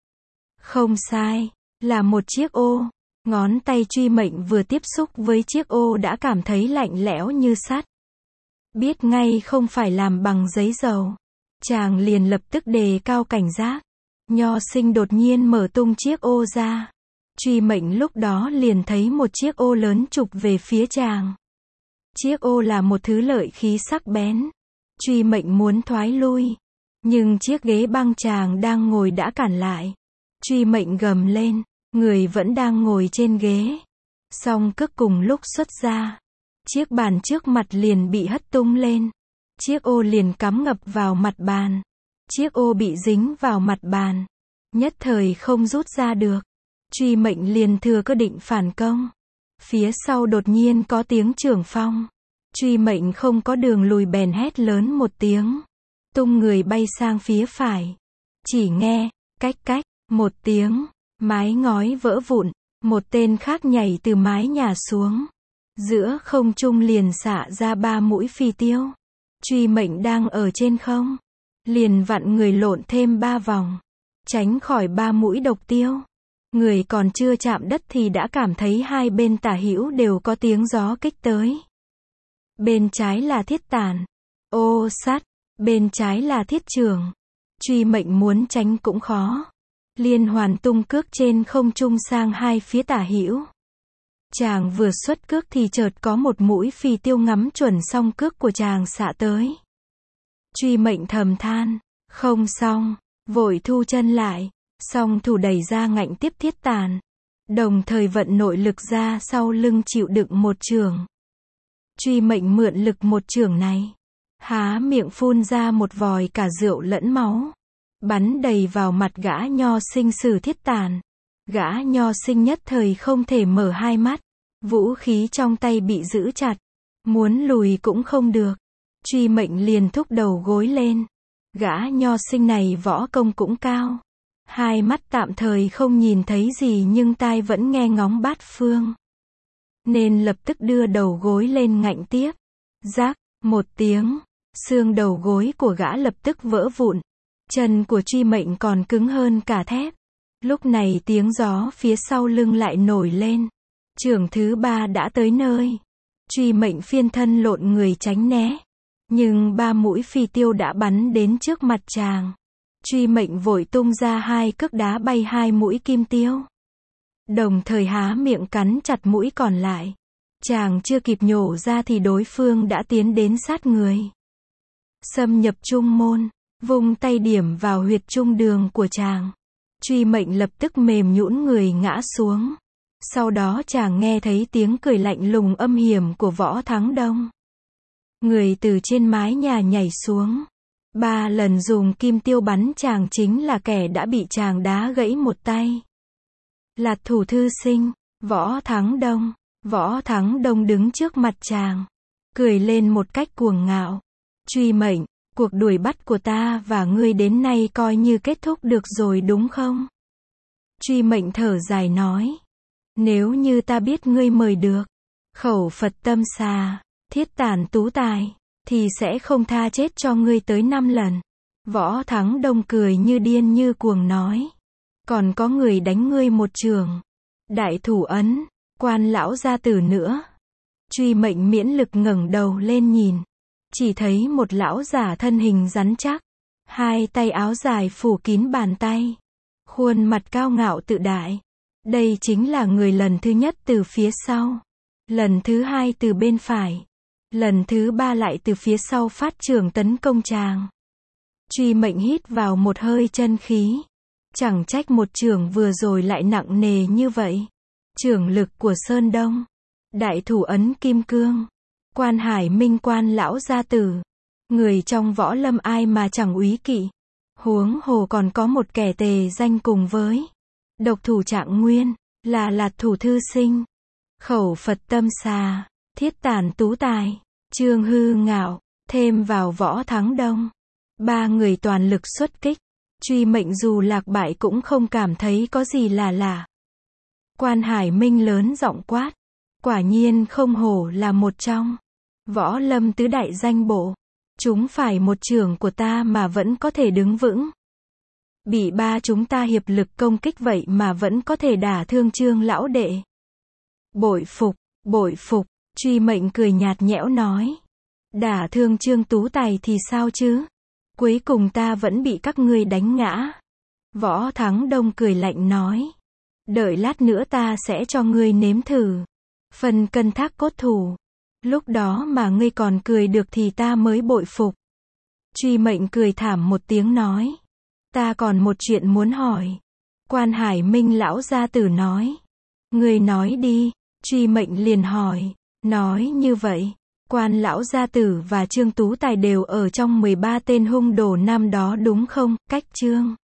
Không sai, là một chiếc ô. Ngón tay Truy Mệnh vừa tiếp xúc với chiếc ô đã cảm thấy lạnh lẽo như sắt. Biết ngay không phải làm bằng giấy dầu. Chàng liền lập tức đề cao cảnh giác. Nho sinh đột nhiên mở tung chiếc ô ra. Truy Mệnh lúc đó liền thấy một chiếc ô lớn chụp về phía chàng. Chiếc ô là một thứ lợi khí sắc bén. Truy Mệnh muốn thoái lui, nhưng chiếc ghế băng chàng đang ngồi đã cản lại. Truy Mệnh gầm lên, người vẫn đang ngồi trên ghế. Song cước cùng lúc xuất ra, chiếc bàn trước mặt liền bị hất tung lên. Chiếc ô liền cắm ngập vào mặt bàn. Chiếc ô bị dính vào mặt bàn, nhất thời không rút ra được. Truy Mệnh liền thừa cơ định phản công. Phía sau đột nhiên có tiếng trưởng phong. Truy Mệnh không có đường lùi bèn hét lớn một tiếng, tung người bay sang phía phải. Chỉ nghe, cách cách, một tiếng, mái ngói vỡ vụn. Một tên khác nhảy từ mái nhà xuống. Giữa không trung liền xạ ra ba mũi phi tiêu. Truy Mệnh đang ở trên không, liền vặn người lộn thêm ba vòng, tránh khỏi ba mũi độc tiêu. Người còn chưa chạm đất thì đã cảm thấy hai bên tả hữu đều có tiếng gió kích tới. Bên trái là thiết tản, ô sắt, bên trái là thiết trường. Truy Mệnh muốn tránh cũng khó. Liên hoàn tung cước trên không trung sang hai phía tả hữu. Chàng vừa xuất cước thì chợt có một mũi phi tiêu ngắm chuẩn song cước của chàng xạ tới. Truy Mệnh thầm than, không xong, vội thu chân lại, song thủ đẩy ra ngạnh tiếp thiết tàn, đồng thời vận nội lực ra sau lưng chịu đựng một chưởng. Truy Mệnh mượn lực một chưởng này, há miệng phun ra một vòi cả rượu lẫn máu, bắn đầy vào mặt gã nho sinh Sử Thiết Tàn. Gã nho sinh nhất thời không thể mở hai mắt, vũ khí trong tay bị giữ chặt, muốn lùi cũng không được. Truy Mệnh liền thúc đầu gối lên. Gã nho sinh này võ công cũng cao, hai mắt tạm thời không nhìn thấy gì nhưng tai vẫn nghe ngóng bát phương, nên lập tức đưa đầu gối lên ngạnh tiếp. Rác, một tiếng, xương đầu gối của gã lập tức vỡ vụn. Chân của Truy Mệnh còn cứng hơn cả thép. Lúc này tiếng gió phía sau lưng lại nổi lên. Chưởng thứ ba đã tới nơi. Truy Mệnh phiên thân lộn người tránh né, nhưng ba mũi phi tiêu đã bắn đến trước mặt chàng. Truy Mệnh vội tung ra hai cước đá bay hai mũi kim tiêu. đồng thời há miệng cắn chặt mũi còn lại. Chàng chưa kịp nhổ ra thì đối phương đã tiến đến sát người. Xâm nhập trung môn, vung tay điểm vào huyệt trung đường của chàng. Truy Mệnh lập tức mềm nhũn người ngã xuống. Sau đó chàng nghe thấy tiếng cười lạnh lùng âm hiểm của Võ Thắng Đông. Người từ trên mái nhà nhảy xuống. Ba lần dùng kim tiêu bắn chàng chính là kẻ đã bị chàng đá gãy một tay. Là Thủ thư sinh, Võ Thắng Đông. Võ Thắng Đông đứng trước mặt chàng, cười lên một cách cuồng ngạo. Truy Mệnh, cuộc đuổi bắt của ta và ngươi đến nay coi như kết thúc được rồi đúng không? Truy Mệnh thở dài nói. Nếu như ta biết ngươi mời được, khẩu Phật tâm xà, thiết tản tú tài, thì sẽ không tha chết cho ngươi tới năm lần. Võ Thắng Đông cười như điên như cuồng nói. Còn có người đánh ngươi một trường. Đại thủ ấn, Quan lão gia tử nữa. Truy Mệnh miễn lực ngẩng đầu lên nhìn. Chỉ thấy một lão giả thân hình rắn chắc. Hai tay áo dài phủ kín bàn tay. Khuôn mặt cao ngạo tự đại. Đây chính là người lần thứ nhất từ phía sau. Lần thứ hai từ bên phải. Lần thứ ba lại từ phía sau phát chưởng tấn công chàng. Truy Mệnh hít vào một hơi chân khí. Chẳng trách một chưởng vừa rồi lại nặng nề như vậy. Chưởng lực của Sơn Đông. Đại thủ ấn kim cương. Quan Hải Minh Quan lão gia tử. Người trong võ lâm ai mà chẳng úy kỵ. Huống hồ còn có một kẻ tề danh cùng với độc thủ Trạng Nguyên, là Lạt Thủ thư sinh. Khẩu Phật tâm xà, thiết tản tú tài, Trương Hư Ngạo, thêm vào Võ Thắng Đông. Ba người toàn lực xuất kích. Truy Mệnh dù lạc bại cũng không cảm thấy có gì là lạ. Quan Hải Minh lớn giọng quát. Quả nhiên không hổ là một trong võ lâm tứ đại danh bộ. Chúng phải một chưởng của ta mà vẫn có thể đứng vững. Bị ba chúng ta hiệp lực công kích vậy mà vẫn có thể đả thương Trương lão đệ. Bội phục, bội phục, Truy Mệnh cười nhạt nhẽo nói. Đả thương Trương tú tài thì sao chứ? Cuối cùng ta vẫn bị các ngươi đánh ngã. Võ Thắng Đông cười lạnh nói. Đợi lát nữa ta sẽ cho ngươi nếm thử phần cân thác cốt thủ. Lúc đó mà ngươi còn cười được thì ta mới bội phục. Truy Mệnh cười thảm một tiếng nói. Ta còn một chuyện muốn hỏi. Quan Hải Minh lão gia tử nói. Ngươi nói đi. Truy Mệnh liền hỏi. Nói như vậy, Quan lão gia tử và Trương tú tài đều ở trong mười ba tên hung đồ năm đó đúng không? Cách Trương